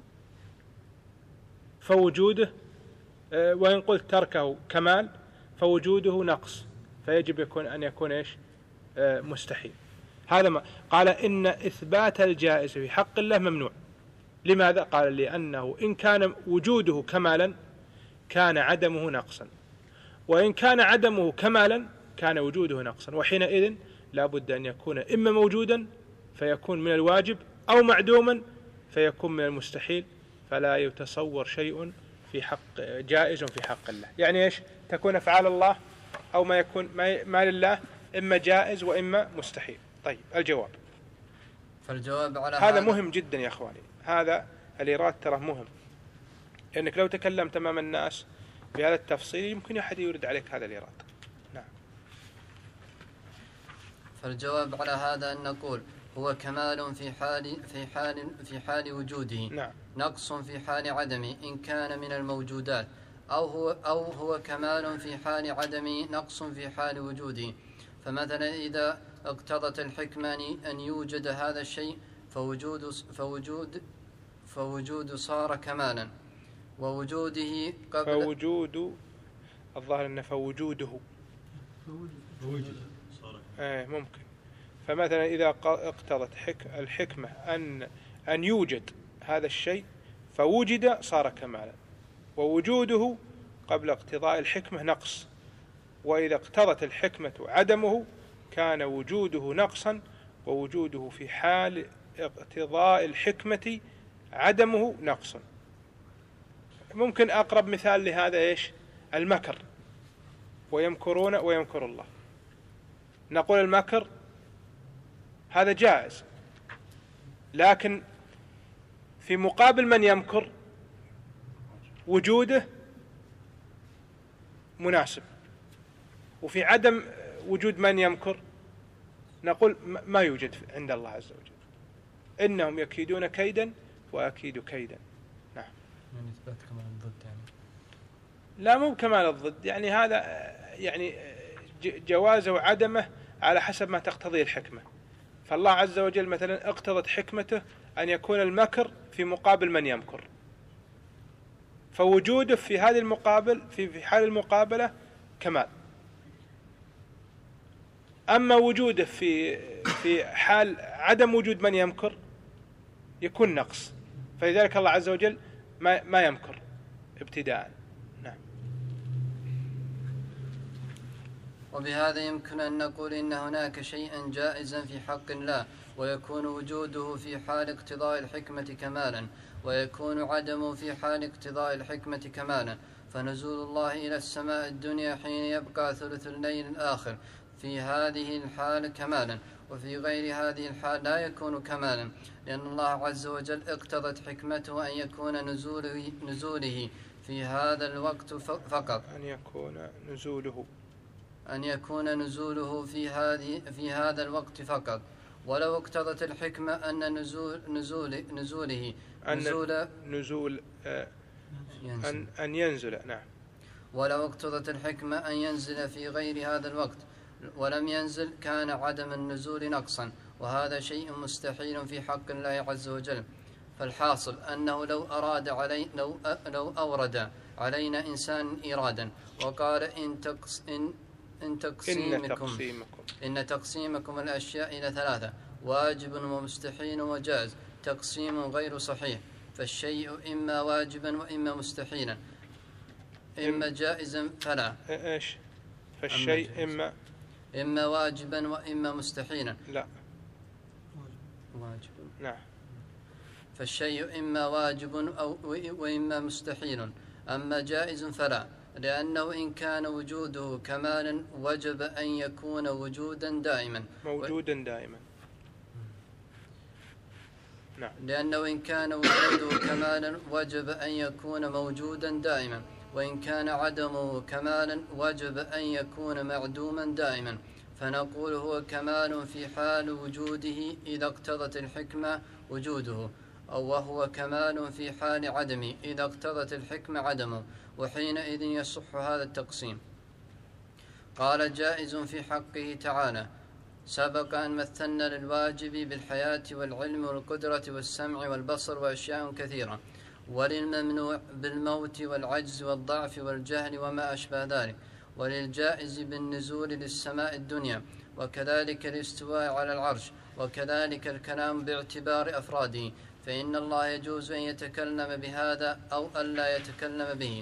فوجوده، وإن قلت تركه كمال فوجوده نقص، فيجب أن يكون إيش؟ مستحيل. هذا ما قال إن إثبات الجائز في حق الله ممنوع. لماذا؟ قال لأنه إن كان وجوده كمالا كان عدمه نقصا، وإن كان عدمه كمالا كان وجوده نقصا، وحينئذ لا بد أن يكون إما موجودا فيكون من الواجب، أو معدوما فيكون من المستحيل، فلا يتصور شيء في حق جائز في حق الله. يعني إيش؟ تكون أفعال الله أو ما يكون ما لله إما جائز وإما مستحيل. طيب الجواب. فالجواب على هذا مهم جدا يا أخواني، هذا الإيراد ترى مهم، لأنك لو تكلمت أمام الناس بهذا التفصيل يمكن أحد يورد عليك هذا الإيراد. نعم. فالجواب على هذا أن نقول هو كمال في حال وجوده، نعم. نقص في حال عدمه إن كان من الموجودات، أو هو كمال في حال عدمه نقص في حال وجوده. فمثلا إذا اقتضت الحكمة أن يوجد هذا الشيء فوجود صار كمالا، ووجوده قبل فوجود الظاهر أنه فوجوده ممكن. فمثلا إذا اقتضت الحكمة أن يوجد هذا الشيء فوجد صار كمالا، ووجوده قبل اقتضاء الحكمة نقص، وإذا اقتضت الحكمة عدمه كان وجوده نقصا، ووجوده في حال اقتضاء الحكمة عدمه نقص. ممكن أقرب مثال لهذا إيش؟ المكر، ويمكرون ويمكر الله. نقول المكر هذا جائز، لكن في مقابل من يمكر وجوده مناسب، وفي عدم وجود من يمكر نقول ما يوجد عند الله عز وجل. إنهم يكيدون كيدا وأكيد كيدا. نعم. يعني إثبات كمال الضد يعني. لا مو كمال الضد، يعني هذا يعني جوازه وعدمه على حسب ما تقتضي الحكمة. فالله عز وجل مثلا اقتضت حكمته أن يكون المكر في مقابل من يمكر، فوجوده في هذه المقابل في حال المقابلة كمال. أما وجوده في حال عدم وجود من يمكر يكون نقص، فلذلك الله عز وجل ما يمكر ابتداء. نعم. وبهذا يمكن أن نقول إن هناك شيئا جائزا في حق الله، ويكون وجوده في حال اقتضاء الحكمة كمالا، ويكون عدمه في حال اقتضاء الحكمة كمالا. فنزول الله إلى السماء الدنيا حين يبقى ثلث الليل الآخر في هذه الحال كمالا، وفي غير هذه الحال لا يكون كمالا، لأن الله عز وجل اقتضت حكمته أن يكون نزوله في هذا الوقت فقط، أن يكون نزوله في هذا الوقت فقط. ولو اقتضت الحكمة أن نزوله أن ينزل. نعم. ولو اقتضت الحكمة أن ينزل في غير هذا الوقت ولم ينزل كان عدم النزول نقصا، وهذا شيء مستحيل في حق الله عز وجل. فالحاصل أنه لو أورد علينا إنسان إرادا وقال إن تقسيمكم الأشياء إلى ثلاثة واجب ومستحيل وجائز تقسيم غير صحيح، فالشيء إما واجبا وإما مستحيلا، إما جائزا فلا. إيش؟ فالشيء إما واجبا وإما مستحيلا. لا واجب. نعم. فالشيء إما واجب وإما مستحيل. أما جائز فلا، لأنه إن كان وجوده كمالا وجب أن يكون وجودا دائما موجودا دائما. نعم. لأنه إن كان وجوده كمالا وجب أن يكون موجودا دائما، وإن كان عدمه كمالا وجب أن يكون معدوما دائما. فنقول هو كمال في حال وجوده إذا اقتضت الحكمة وجوده، أو وهو كمال في حال عدمه إذا اقتضت الحكمة عدمه، وحينئذ يصح هذا التقسيم. قال جائز في حقه تعالى: سبق أن مثلنا للواجب بالحياة والعلم والقدرة والسمع والبصر وأشياء كثيرة، وللممنوع بالموت والعجز والضعف والجهل وما أشبه ذلك، وللجائز بالنزول للسماء الدنيا، وكذلك الاستواء على العرش، وكذلك الكلام باعتبار أفراده، فإن الله يجوز أن يتكلم بهذا أو ألا يتكلم به.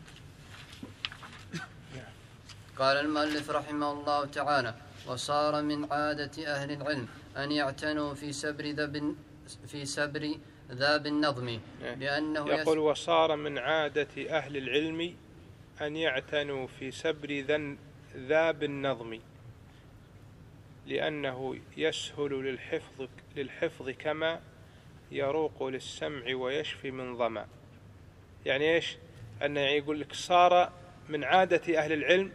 قال المؤلف رحمه الله تعالى: وصار من عادة أهل العلم أن يعتنوا في سبر ذا بالنظم، لأنه يقول: وصار من عادة أهل العلم أن يعتنوا في سبر ذا بالنظم، لأنه يسهل للحفظ كما يروق للسمع ويشفي من ظما. يعني إيش؟ أنه يقول لك صار من عادة أهل العلم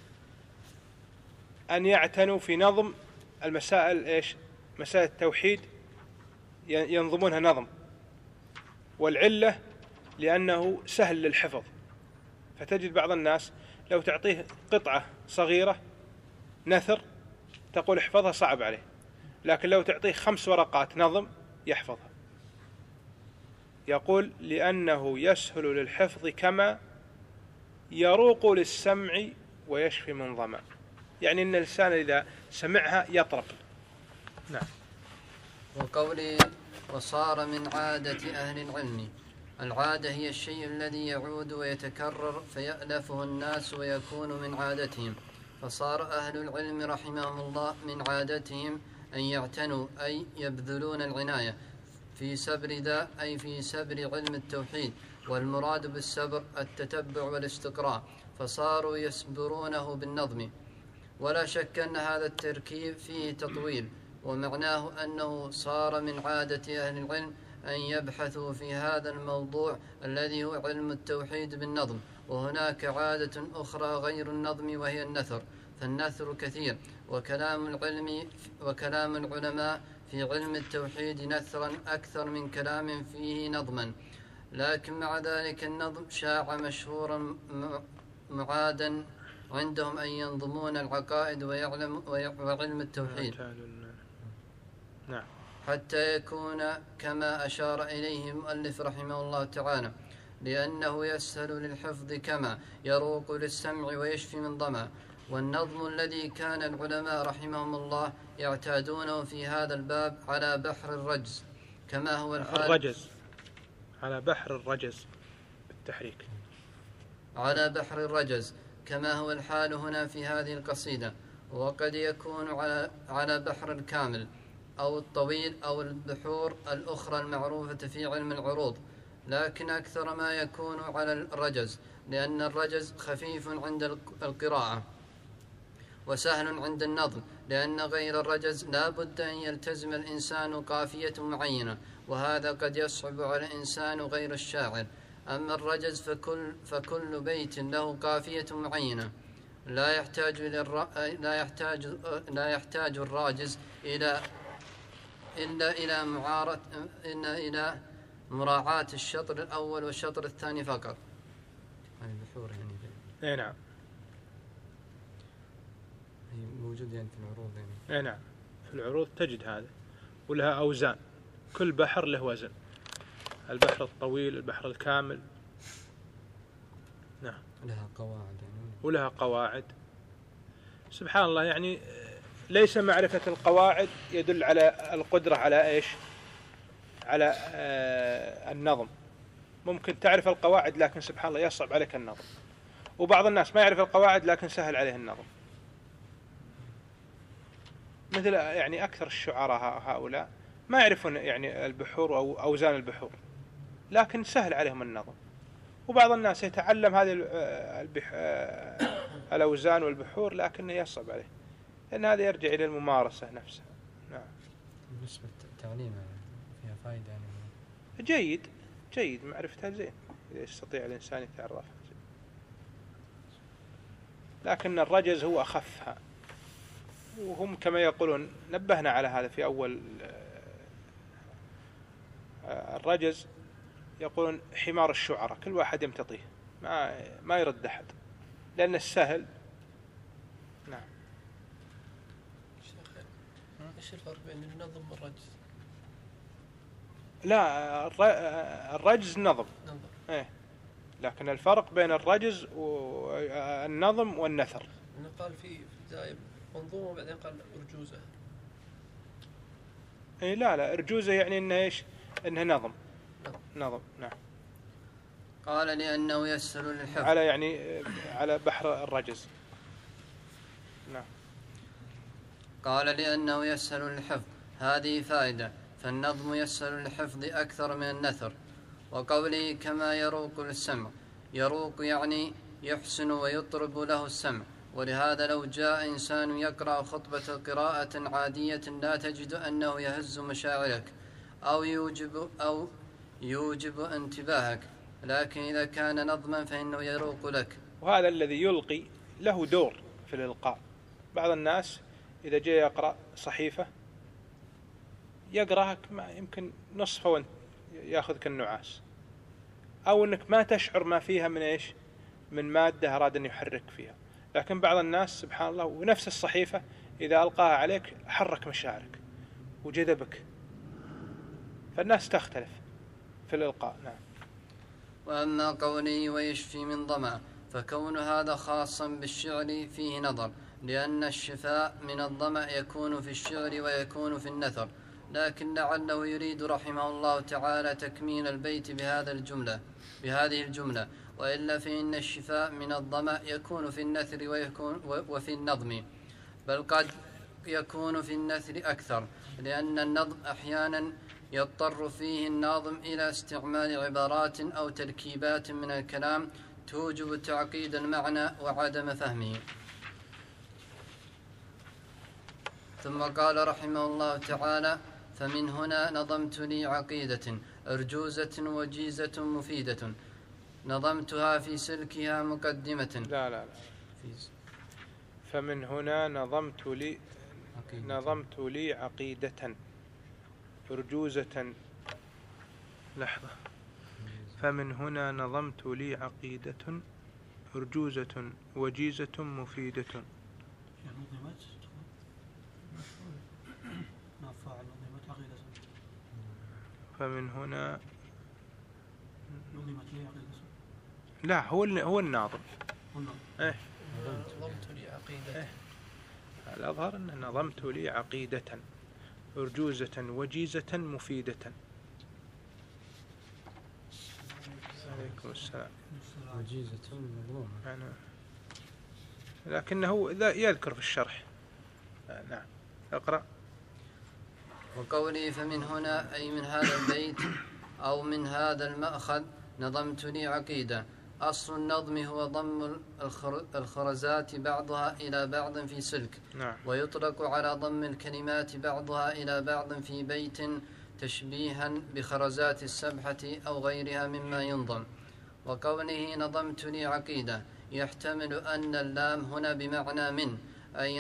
أن يعتنوا في نظم المسائل. إيش؟ مسائل التوحيد ينظمونها نظم، والعلة لأنه سهل للحفظ. فتجد بعض الناس لو تعطيه قطعة صغيرة نثر تقول احفظها صعب عليه، لكن لو تعطيه 5 ورقات نظم يحفظها. يقول: لأنه يسهل للحفظ كما يروق للسمع ويشفي من ظما. يعني أن الإنسان إذا سمعها يطرب. نعم. وقولي: وصار من عادة أهل العلم، العادة هي الشيء الذي يعود ويتكرر فيألفه الناس ويكون من عادتهم. فصار أهل العلم رحمهم الله من عادتهم أن يعتنوا، أي يبذلون العناية في سبر ذا، أي في سبر علم التوحيد، والمراد بالسبر التتبع والاستقراء، فصاروا يسبرونه بالنظم. ولا شك أن هذا التركيب فيه تطويل، ومعناه أنه صار من عادة أهل العلم أن يبحثوا في هذا الموضوع الذي هو علم التوحيد بالنظم. وهناك عادة أخرى غير النظم وهي النثر، فالنثر كثير، وكلام العلماء في علم التوحيد نثرا أكثر من كلام فيه نظما. لكن مع ذلك النظم شاع مشهورا معادا عندهم أن ينظمون العقائد وعلم التوحيد، نعم، حتى يكون كما أشار إليه المؤلف رحمه الله تعالى، لأنه يسهل للحفظ كما يروق للسمع ويشفي من ظما. والنظم الذي كان العلماء رحمهم الله يعتادونه في هذا الباب على بحر الرجز، كما هو الحال على بحر الرجز بالتحريك، على بحر الرجز كما هو الحال هنا في هذه القصيدة. وقد يكون على بحر الكامل أو الطويل أو البحور الأخرى المعروفة في علم العروض، لكن أكثر ما يكون على الرجز، لأن الرجز خفيف عند القراءة وسهل عند النظم، لأن غير الرجز لا بد أن يلتزم الإنسان قافية معينة، وهذا قد يصعب على الإنسان غير الشاعر. أما الرجز فكل بيت له قافية معينة، لا يحتاج الراجز إلا إلى مراعاة الشطر الأول والشطر الثاني فقط. البحور يعني نعم، موجود يعني في العروض يعني. نعم، في العروض تجد هذا، ولها أوزان، كل بحر له وزن، البحر الطويل، البحر الكامل. نعم، لها قواعد يعني. ولها قواعد. سبحان الله، يعني ليس معرفة القواعد يدل على القدرة على إيش؟ على النظم. ممكن تعرف القواعد لكن سبحان الله يصعب عليك النظم، وبعض الناس ما يعرف القواعد لكن سهل عليه النظم. مثل يعني أكثر الشعراء هؤلاء ما يعرفون يعني البحور أو أوزان البحور، لكن سهل عليهم النظم. وبعض الناس يتعلم هذه الأوزان والبحور لكنه يصعب عليه، لأن هذا يرجع إلى الممارسة نفسها. نعم. بالنسبة للتعليم فيها فائدة يعني. جيد معرفتها زين إذا يستطيع الإنسان يتعرفها زين. لكن الرجز هو أخفها، وهم كما يقولون نبهنا على هذا في أول الرجز، يقولون حمار الشعراء، كل واحد يمتطيه ما يرد أحد لأن السهل. نعم. ايش الفرق بين النظم والرجز؟ لا، الرجز نظم. إيه، لكن الفرق بين الرجز والنظم والنثر. قال في بداية منظومة وبعدين قال أرجوزة. إيه لا أرجوزة يعني إنه إيش؟ إنه نظم. نعم. قال لأنه يسهل للحفظ على بحر الرجز. نعم. قال لأنه يسهل للحفظ، هذه فائدة، فالنظم يسهل للحفظ أكثر من النثر. وقوله كما يروق للسمع، يروق يعني يحسن ويطرب له السمع، ولهذا لو جاء إنسان يقرأ خطبة قراءة عادية لا تجد أنه يهز مشاعرك أو يوجب انتباهك، لكن إذا كان نظما فإنه يروق لك. وهذا الذي يلقي له دور في الإلقاء. بعض الناس إذا جاء يقرأ صحيفة يقرأها يمكن نصفه وانت يأخذك النعاس، أو أنك ما تشعر ما فيها من إيش، من مادة أراد أن يحرك فيها. لكن بعض الناس سبحان الله ونفس الصحيفة إذا ألقاها عليك حرك مشاعرك وجذبك، فالناس تختلف في الإلقاء. نعم. وأما قوله ويشفي من ظمأ، فكون هذا خاصا بالشعر فيه نظر، لأن الشفاء من الظمأ يكون في الشعر ويكون في النثر، لكن لعله يريد رحمه الله تعالى تكميل البيت بهذه الجملة، وإلا فإن الشفاء من الظمأ يكون في النثر وفي النظم، بل قد يكون في النثر أكثر، لأن النظم أحيانا يضطر فيه الناظم إلى استعمال عبارات أو تركيبات من الكلام توجب تعقيد المعنى وعدم فهمه. ثم قال رحمه الله تعالى: فمن هنا نظمت لي عقيدة أرجوزة وجيزة مفيدة، نظمتها في سلكها مقدمة. لا فمن هنا نظمت لي عقيدة أرجوزة. لحظة. فمن هنا نظمت لي عقيدة أرجوزة وجيزة مفيدة. فمن هنا لا هو الناظم. إيه. نظمت لي عقيدة. إيه. الأظهر أن نظمت لي عقيدة أرجوزة وجيزة مفيدة. عليكم السلام. وجيزة مظلومة يعني لكنه يذكر في الشرح. نعم. اقرأ. وقوله فمن هنا أي من هذا البيت أو من هذا المأخذ نظمت لي عقيدة. أصل النظم هو ضم الخرزات بعضها إلى بعض في سلك. نعم. ويطلق على ضم الكلمات بعضها إلى بعض في بيت تشبيها بخرزات السبحة أو غيرها مما ينظم. وقوله نظمت لي عقيدة يحتمل أن اللام هنا بمعنى من، أي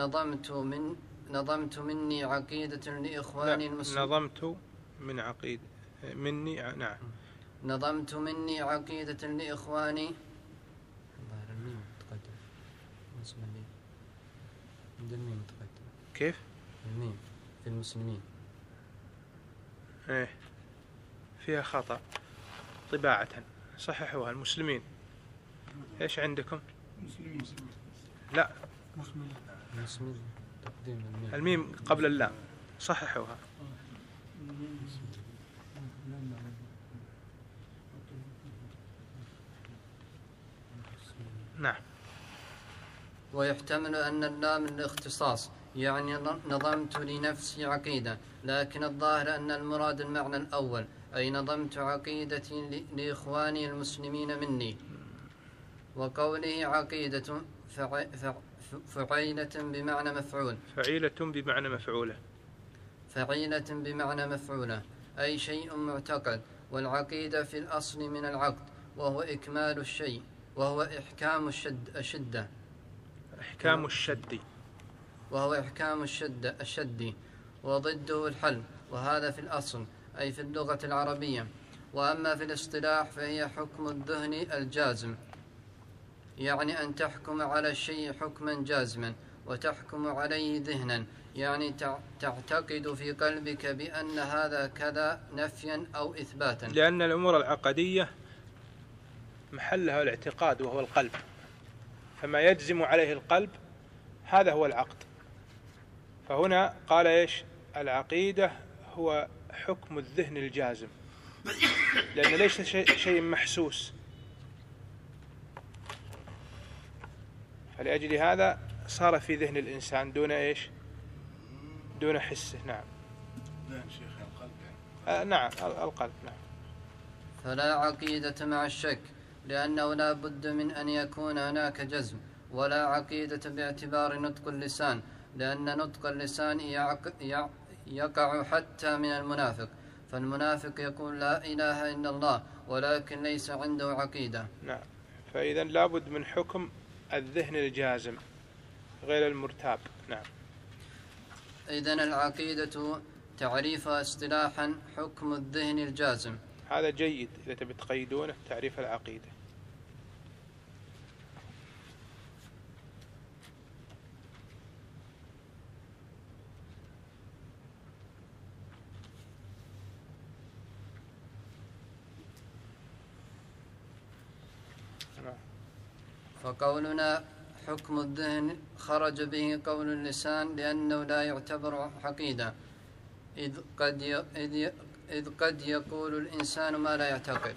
نظمت مني عقيدة لإخواني المسلمين. نظمت من عقيدة مني. نعم. نظمت مني عقيدة لإخواني. الظاهر الميم متقدم اسم الميم عند الميم متقدم. كيف؟ الميم في المسلمين. إيه فيها خطأ طباعة، صححوها. المسلمين. إيش عندكم؟ مسلمين. لا المسلمين تقديم الميم قبل اللام، صححوها. نعم. ويحتمل أن اللام الاختصاص يعني نظمت لنفسي عقيدة، لكن الظاهر أن المراد المعنى الأول، أي نظمت عقيدتي لإخواني المسلمين مني. وقوله عقيدة فعيلة بمعنى مفعول، فعيلة بمعنى مفعولة، فعيلة بمعنى مفعولة، أي شيء معتقد. والعقيدة في الأصل من العقد، وهو إكمال الشيء، وهو إحكام الشدة، إحكام الشد، وهو إحكام الشد، وضده الحل، وهذا في الأصل أي في اللغة العربية. وأما في الاصطلاح فهي حكم الذهن الجازم، يعني أن تحكم على الشيء حكما جازما، وتحكم عليه ذهنا، يعني تعتقد في قلبك بأن هذا كذا نفيا أو إثباتا. لأن الأمور العقدية محلها الاعتقاد وهو القلب، فما يجزم عليه القلب هذا هو العقد. فهنا قال إيش؟ العقيدة هو حكم الذهن الجازم، لأن ليس شيء محسوس، فلأجل هذا صار في ذهن الإنسان دون إيش؟ دون حسه. نعم. ذهن شيخ القلب يعني. نعم القلب. نعم. فلا عقيدة مع الشك، لأنه لا بد من أن يكون هناك جزم. ولا عقيدة باعتبار نطق اللسان، لأن نطق اللسان يقع حتى من المنافق، فالمنافق يقول لا إله إلا الله ولكن ليس عنده عقيدة. نعم. فإذا لابد من حكم الذهن الجازم غير المرتاب. نعم. إذن العقيدة تعريفها اصطلاحا حكم الذهن الجازم. هذا جيد إذا تبي تقيدونه تعريف العقيدة. فقولنا حكم الذهن خرج به قول اللسان، لأنه لا يعتبر عقيدة، إذ قد يقول الإنسان ما لا يعتقد.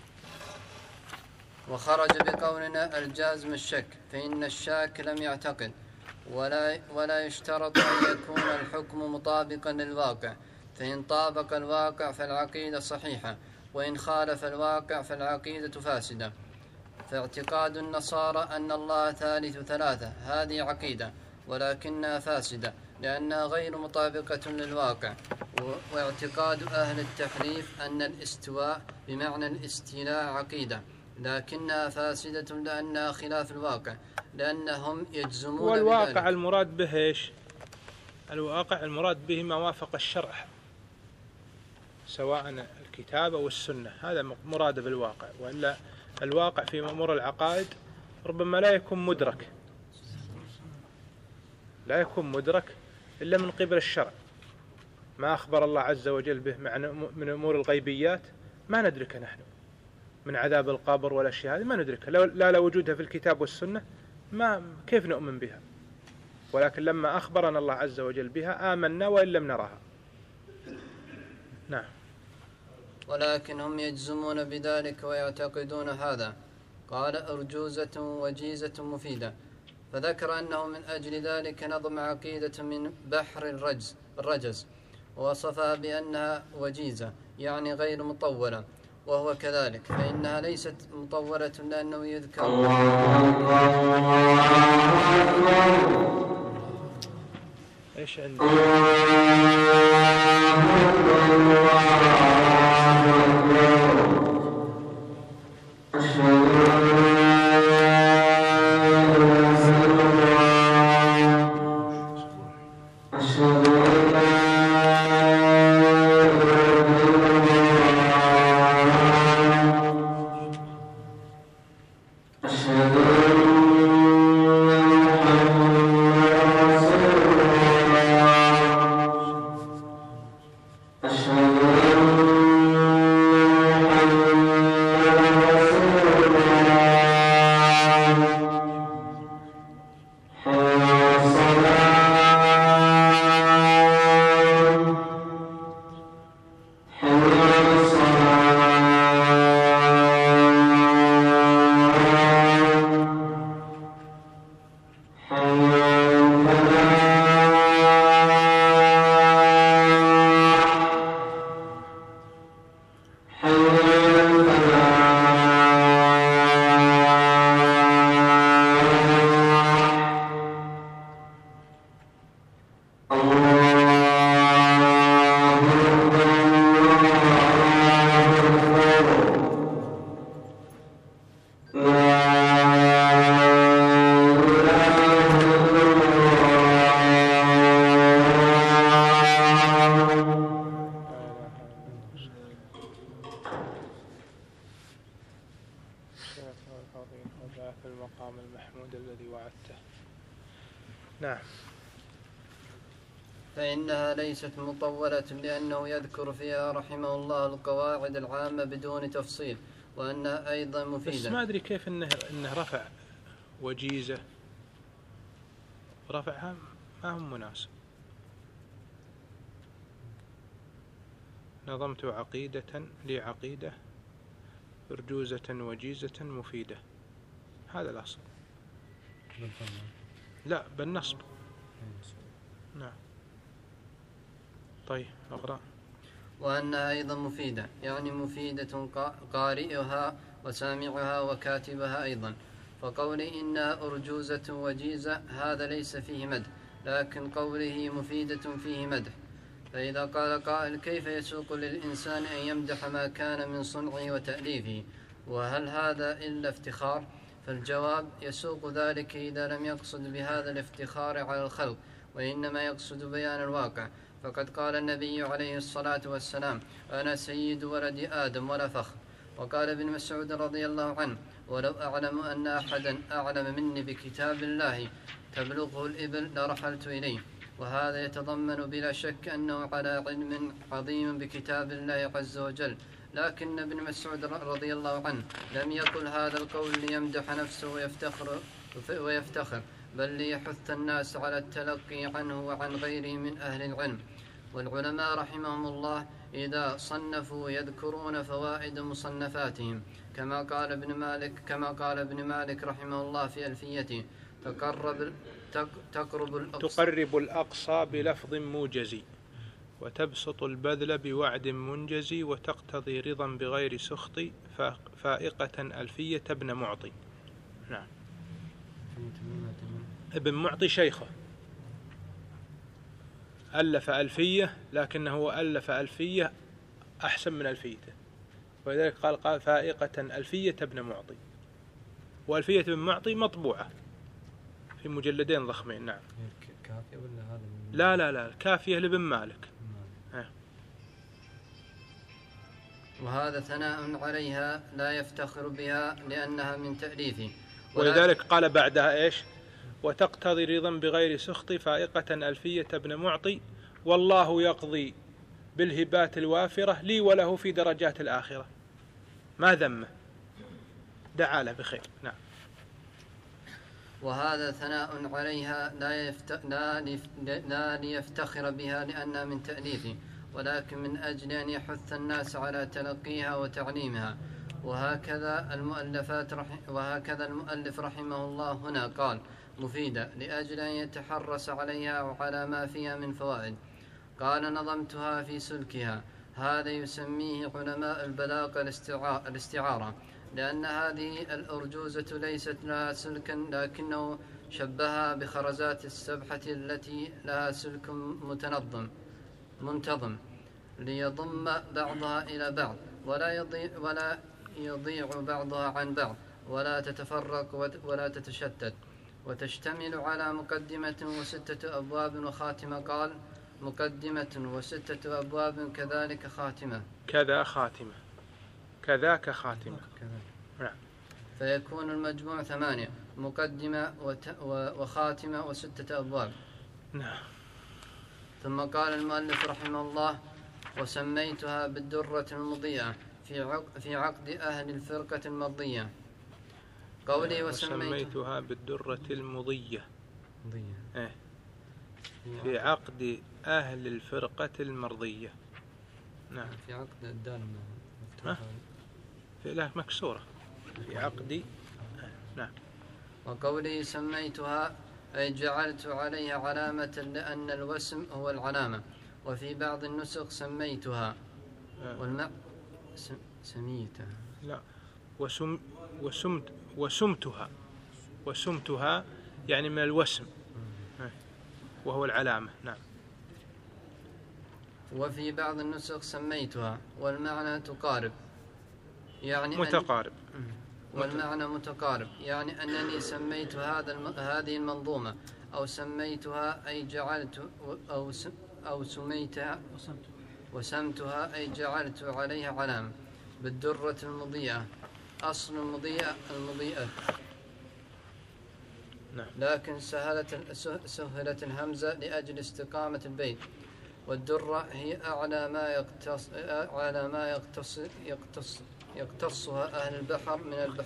وخرج بقولنا الجازم الشك، فإن الشاك لم يعتقد، ولا يشترط أن يكون الحكم مطابقا للواقع، فإن طابق الواقع فالعقيدة صحيحة، وإن خالف الواقع فالعقيدة فاسدة. فاعتقاد النصارى أن الله ثالث ثلاثة هذه عقيدة، ولكنها فاسدة لأنها غير مطابقة للواقع. واعتقاد أهل التحريف أن الاستواء بمعنى الاستيلاء عقيدة، لكنها فاسدة لأنها خلاف الواقع، لأنهم يجزمون والواقع المراد به إيش؟ الواقع المراد به ما وافق الشرع، سواء الكتاب أو السنة، هذا مراد بالواقع. وإلا الواقع في أمور العقائد ربما لا يكون مدرك إلا من قبل الشرع. ما أخبر الله عز وجل به من أمور الغيبيات ما ندركها نحن، من عذاب القبر والأشياء هذه ما ندركها، لا وجودها في الكتاب والسنة ما كيف نؤمن بها. ولكن لما أخبرنا الله عز وجل بها آمنا وإن لم نراها. نعم. ولكن هم يجزمون بذلك ويعتقدون هذا. قال أرجوزة وجيزة مفيدة، فذكر أنه من أجل ذلك نظم عقيدة من بحر الرجز، ووصفها بأنها وجيزة يعني غير مطولة، وهو كذلك، فإنها ليست مطولة لأنه يذكر إيش عندي؟ نعم. فإنها ليست مطولة لأنه يذكر فيها رحمه الله القواعد العامة بدون تفصيل، وأنها أيضا مفيدة. بس ما أدري كيف إنه رفع وجيزة، رفعها ما هو مناسب. نظمت عقيدة لي عقيدة أرجوزة وجيزة مفيدة، هذا الأصل. لا بالنصب. نعم. طيب أقرأ. وأنها أيضا مفيدة، يعني مفيدة قارئها وسامعها وكاتبها أيضا. فقوله إنها أرجوزة وجيزة هذا ليس فيه مدح، لكن قوله مفيدة فيه مدح. فإذا قال قائل كيف يسوق للإنسان أن يمدح ما كان من صنعه وتأليفه، وهل هذا إلا افتخار؟ فالجواب يسوق ذلك إذا لم يقصد بهذا الافتخار على الخلق، وإنما يقصد بيان الواقع. فقد قال النبي عليه الصلاة والسلام أنا سيد ولد آدم ولا فخر. وقال ابن مسعود رضي الله عنه ولو أعلم أن أحدا أعلم مني بكتاب الله تبلغه الإبل لرحلت إليه. وهذا يتضمن بلا شك أنه على علم عظيم بكتاب الله عز وجل، لكن ابن مسعود رضي الله عنه لم يقل هذا القول ليمدح نفسه ويفتخر، بل ليحث الناس على التلقي عنه وعن غيره من أهل العلم. والعلماء رحمهم الله إذا صنفوا يذكرون فوائد مصنفاتهم، كما قال ابن مالك رحمه الله في ألفيته تقرب الأقصى بلفظ موجز، وتبسط البذل بوعد منجز، وتقتضي رضا بغير سخط، فائقة ألفية ابن معطي. نعم. ابن معطي شيخه ألف ألفية، لكنه ألف ألفية أحسن من ألفيته، ولذلك قال فائقة ألفية ابن معطي. وألفية ابن معطي مطبوعة في مجلدين ضخمين. نعم. كافية ولا هذا؟ لا لا لا، كافية لابن مالك. وهذا ثناء عليها لا يفتخر بها لأنها من تأليفه. ولذلك قال بعدها إيش؟ وتقتضي رضا بغير سخط، فائقة ألفية ابن معطي، والله يقضي بالهبات الوافرة لي وله في درجات الآخرة. ما ذمه، دعا له بخير. نعم. وهذا ثناء عليها لا ليفتخر بها لأنها من تأليفه، ولكن من أجل أن يحث الناس على تلقيها وتعليمها. وهكذا المؤلف رحمه الله هنا قال مفيدة لأجل أن يتحرص عليها وعلى ما فيها من فوائد. قال نظمتها في سلكها، هذا يسميه علماء البلاغة الاستعارة، لأن هذه الأرجوزة ليست لها سلكا، لكنه شبهها بخرزات السبحة التي لها سلك منتظم ليضم بعضها إلى بعض، ولا يضيع بعضها عن بعض، ولا تتفرق ولا تتشتت، وتشتمل على مقدمة وستة أبواب وخاتمة. قال مقدمة وستة أبواب كذلك خاتمة. كذا خاتمة، كذاك خاتمة. نعم. فيكون المجموع 8، مقدمة وخاتمة وستة أبواب. نعم. ثم قال المؤلف رحمه الله وسميتها بالدرة المضيئة في عقد أهل الفرقة المرضية. قولي وسميتها بالدرة المضية في عقد أهل الفرقة المرضية. نعم. في عقد الدال في لا مكسورة في عقد. نعم. وقولي سميتها أي جعلت عليها علامة، لأن الوسم هو العلامة. وفي بعض النسخ سميتها سميتها لا وسمتها يعني من الوسم وهو العلامة. نعم. وفي بعض النسخ سميتها والمعنى تقارب، يعني متقارب. والمعنى متقارب، يعني أنني سميت هذه المنظومة، أو سميتها أي جعلت، أو سميتها وسمتها أي جعلت عليها علامة. بالدرة المضيئة، أصل المضيئة نعم. لكن سهلت الهمزة لأجل استقامة البيت. والدرة هي أعلى ما يقتصها أهل البحر من البحر،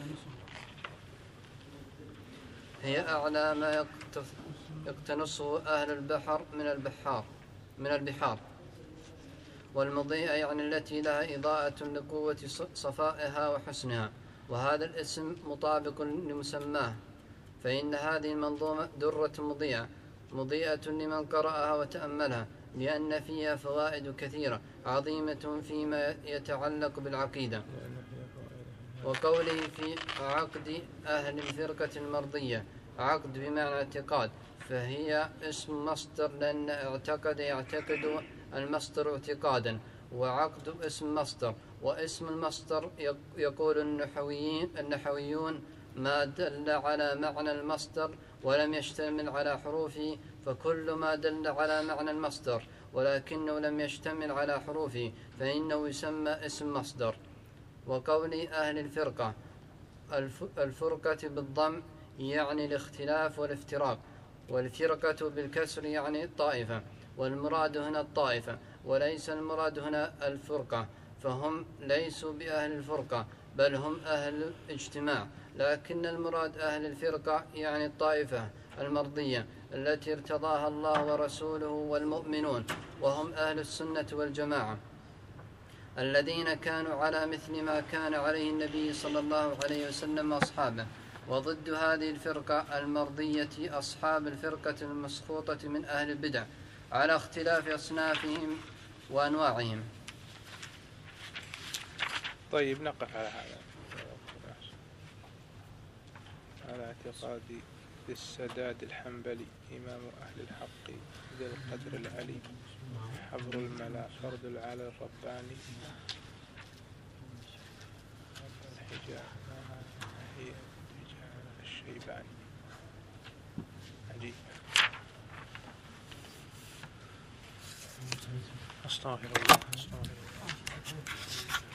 هي أعلى ما يقتنصه أهل البحر من البحار. والمضيئة يعني التي لها إضاءة لقوة صفائها وحسنها، وهذا الاسم مطابق لمسماه، فإن هذه المنظومة درة مضيئة لمن قرأها وتأملها، لأن فيها فوائد كثيرة عظيمة فيما يتعلق بالعقيدة. وقوله في عقد أهل الفرقة المرضية، عقد بمعنى اعتقاد، فهي اسم مصدر، لأن يعتقد المصدر اعتقادا، وعقد اسم مصدر. واسم المصدر يقول النحويون ما دل على معنى المصدر ولم يشتمل على حروفه، فكل ما دل على معنى المصدر ولكنه لم يشتمل على حروفه فإنه يسمى اسم مصدر. وقول أهل الفرقة، الفرقة بالضم يعني الاختلاف والافتراق، والفرقة بالكسر يعني الطائفة، والمراد هنا الطائفة وليس المراد هنا الفرقة، فهم ليسوا بأهل الفرقة بل هم أهل الاجتماع، لكن المراد أهل الفرقة يعني الطائفة المرضية التي ارتضاها الله ورسوله والمؤمنون، وهم أهل السنة والجماعة الذين كانوا على مثل ما كان عليه النبي صلى الله عليه وسلم وأصحابه. وضد هذه الفرقة المرضية أصحاب الفرقة المسخوطة من أهل البدع على اختلاف أصنافهم وأنواعهم. طيب نقف على هذا، على اعتقاد السداد الحنبلي إمام أهل الحق ذي القدر العلي حبر الملا فرد العالي الرباني الحجاب هي الشيباني. عجيب. استغفر الله.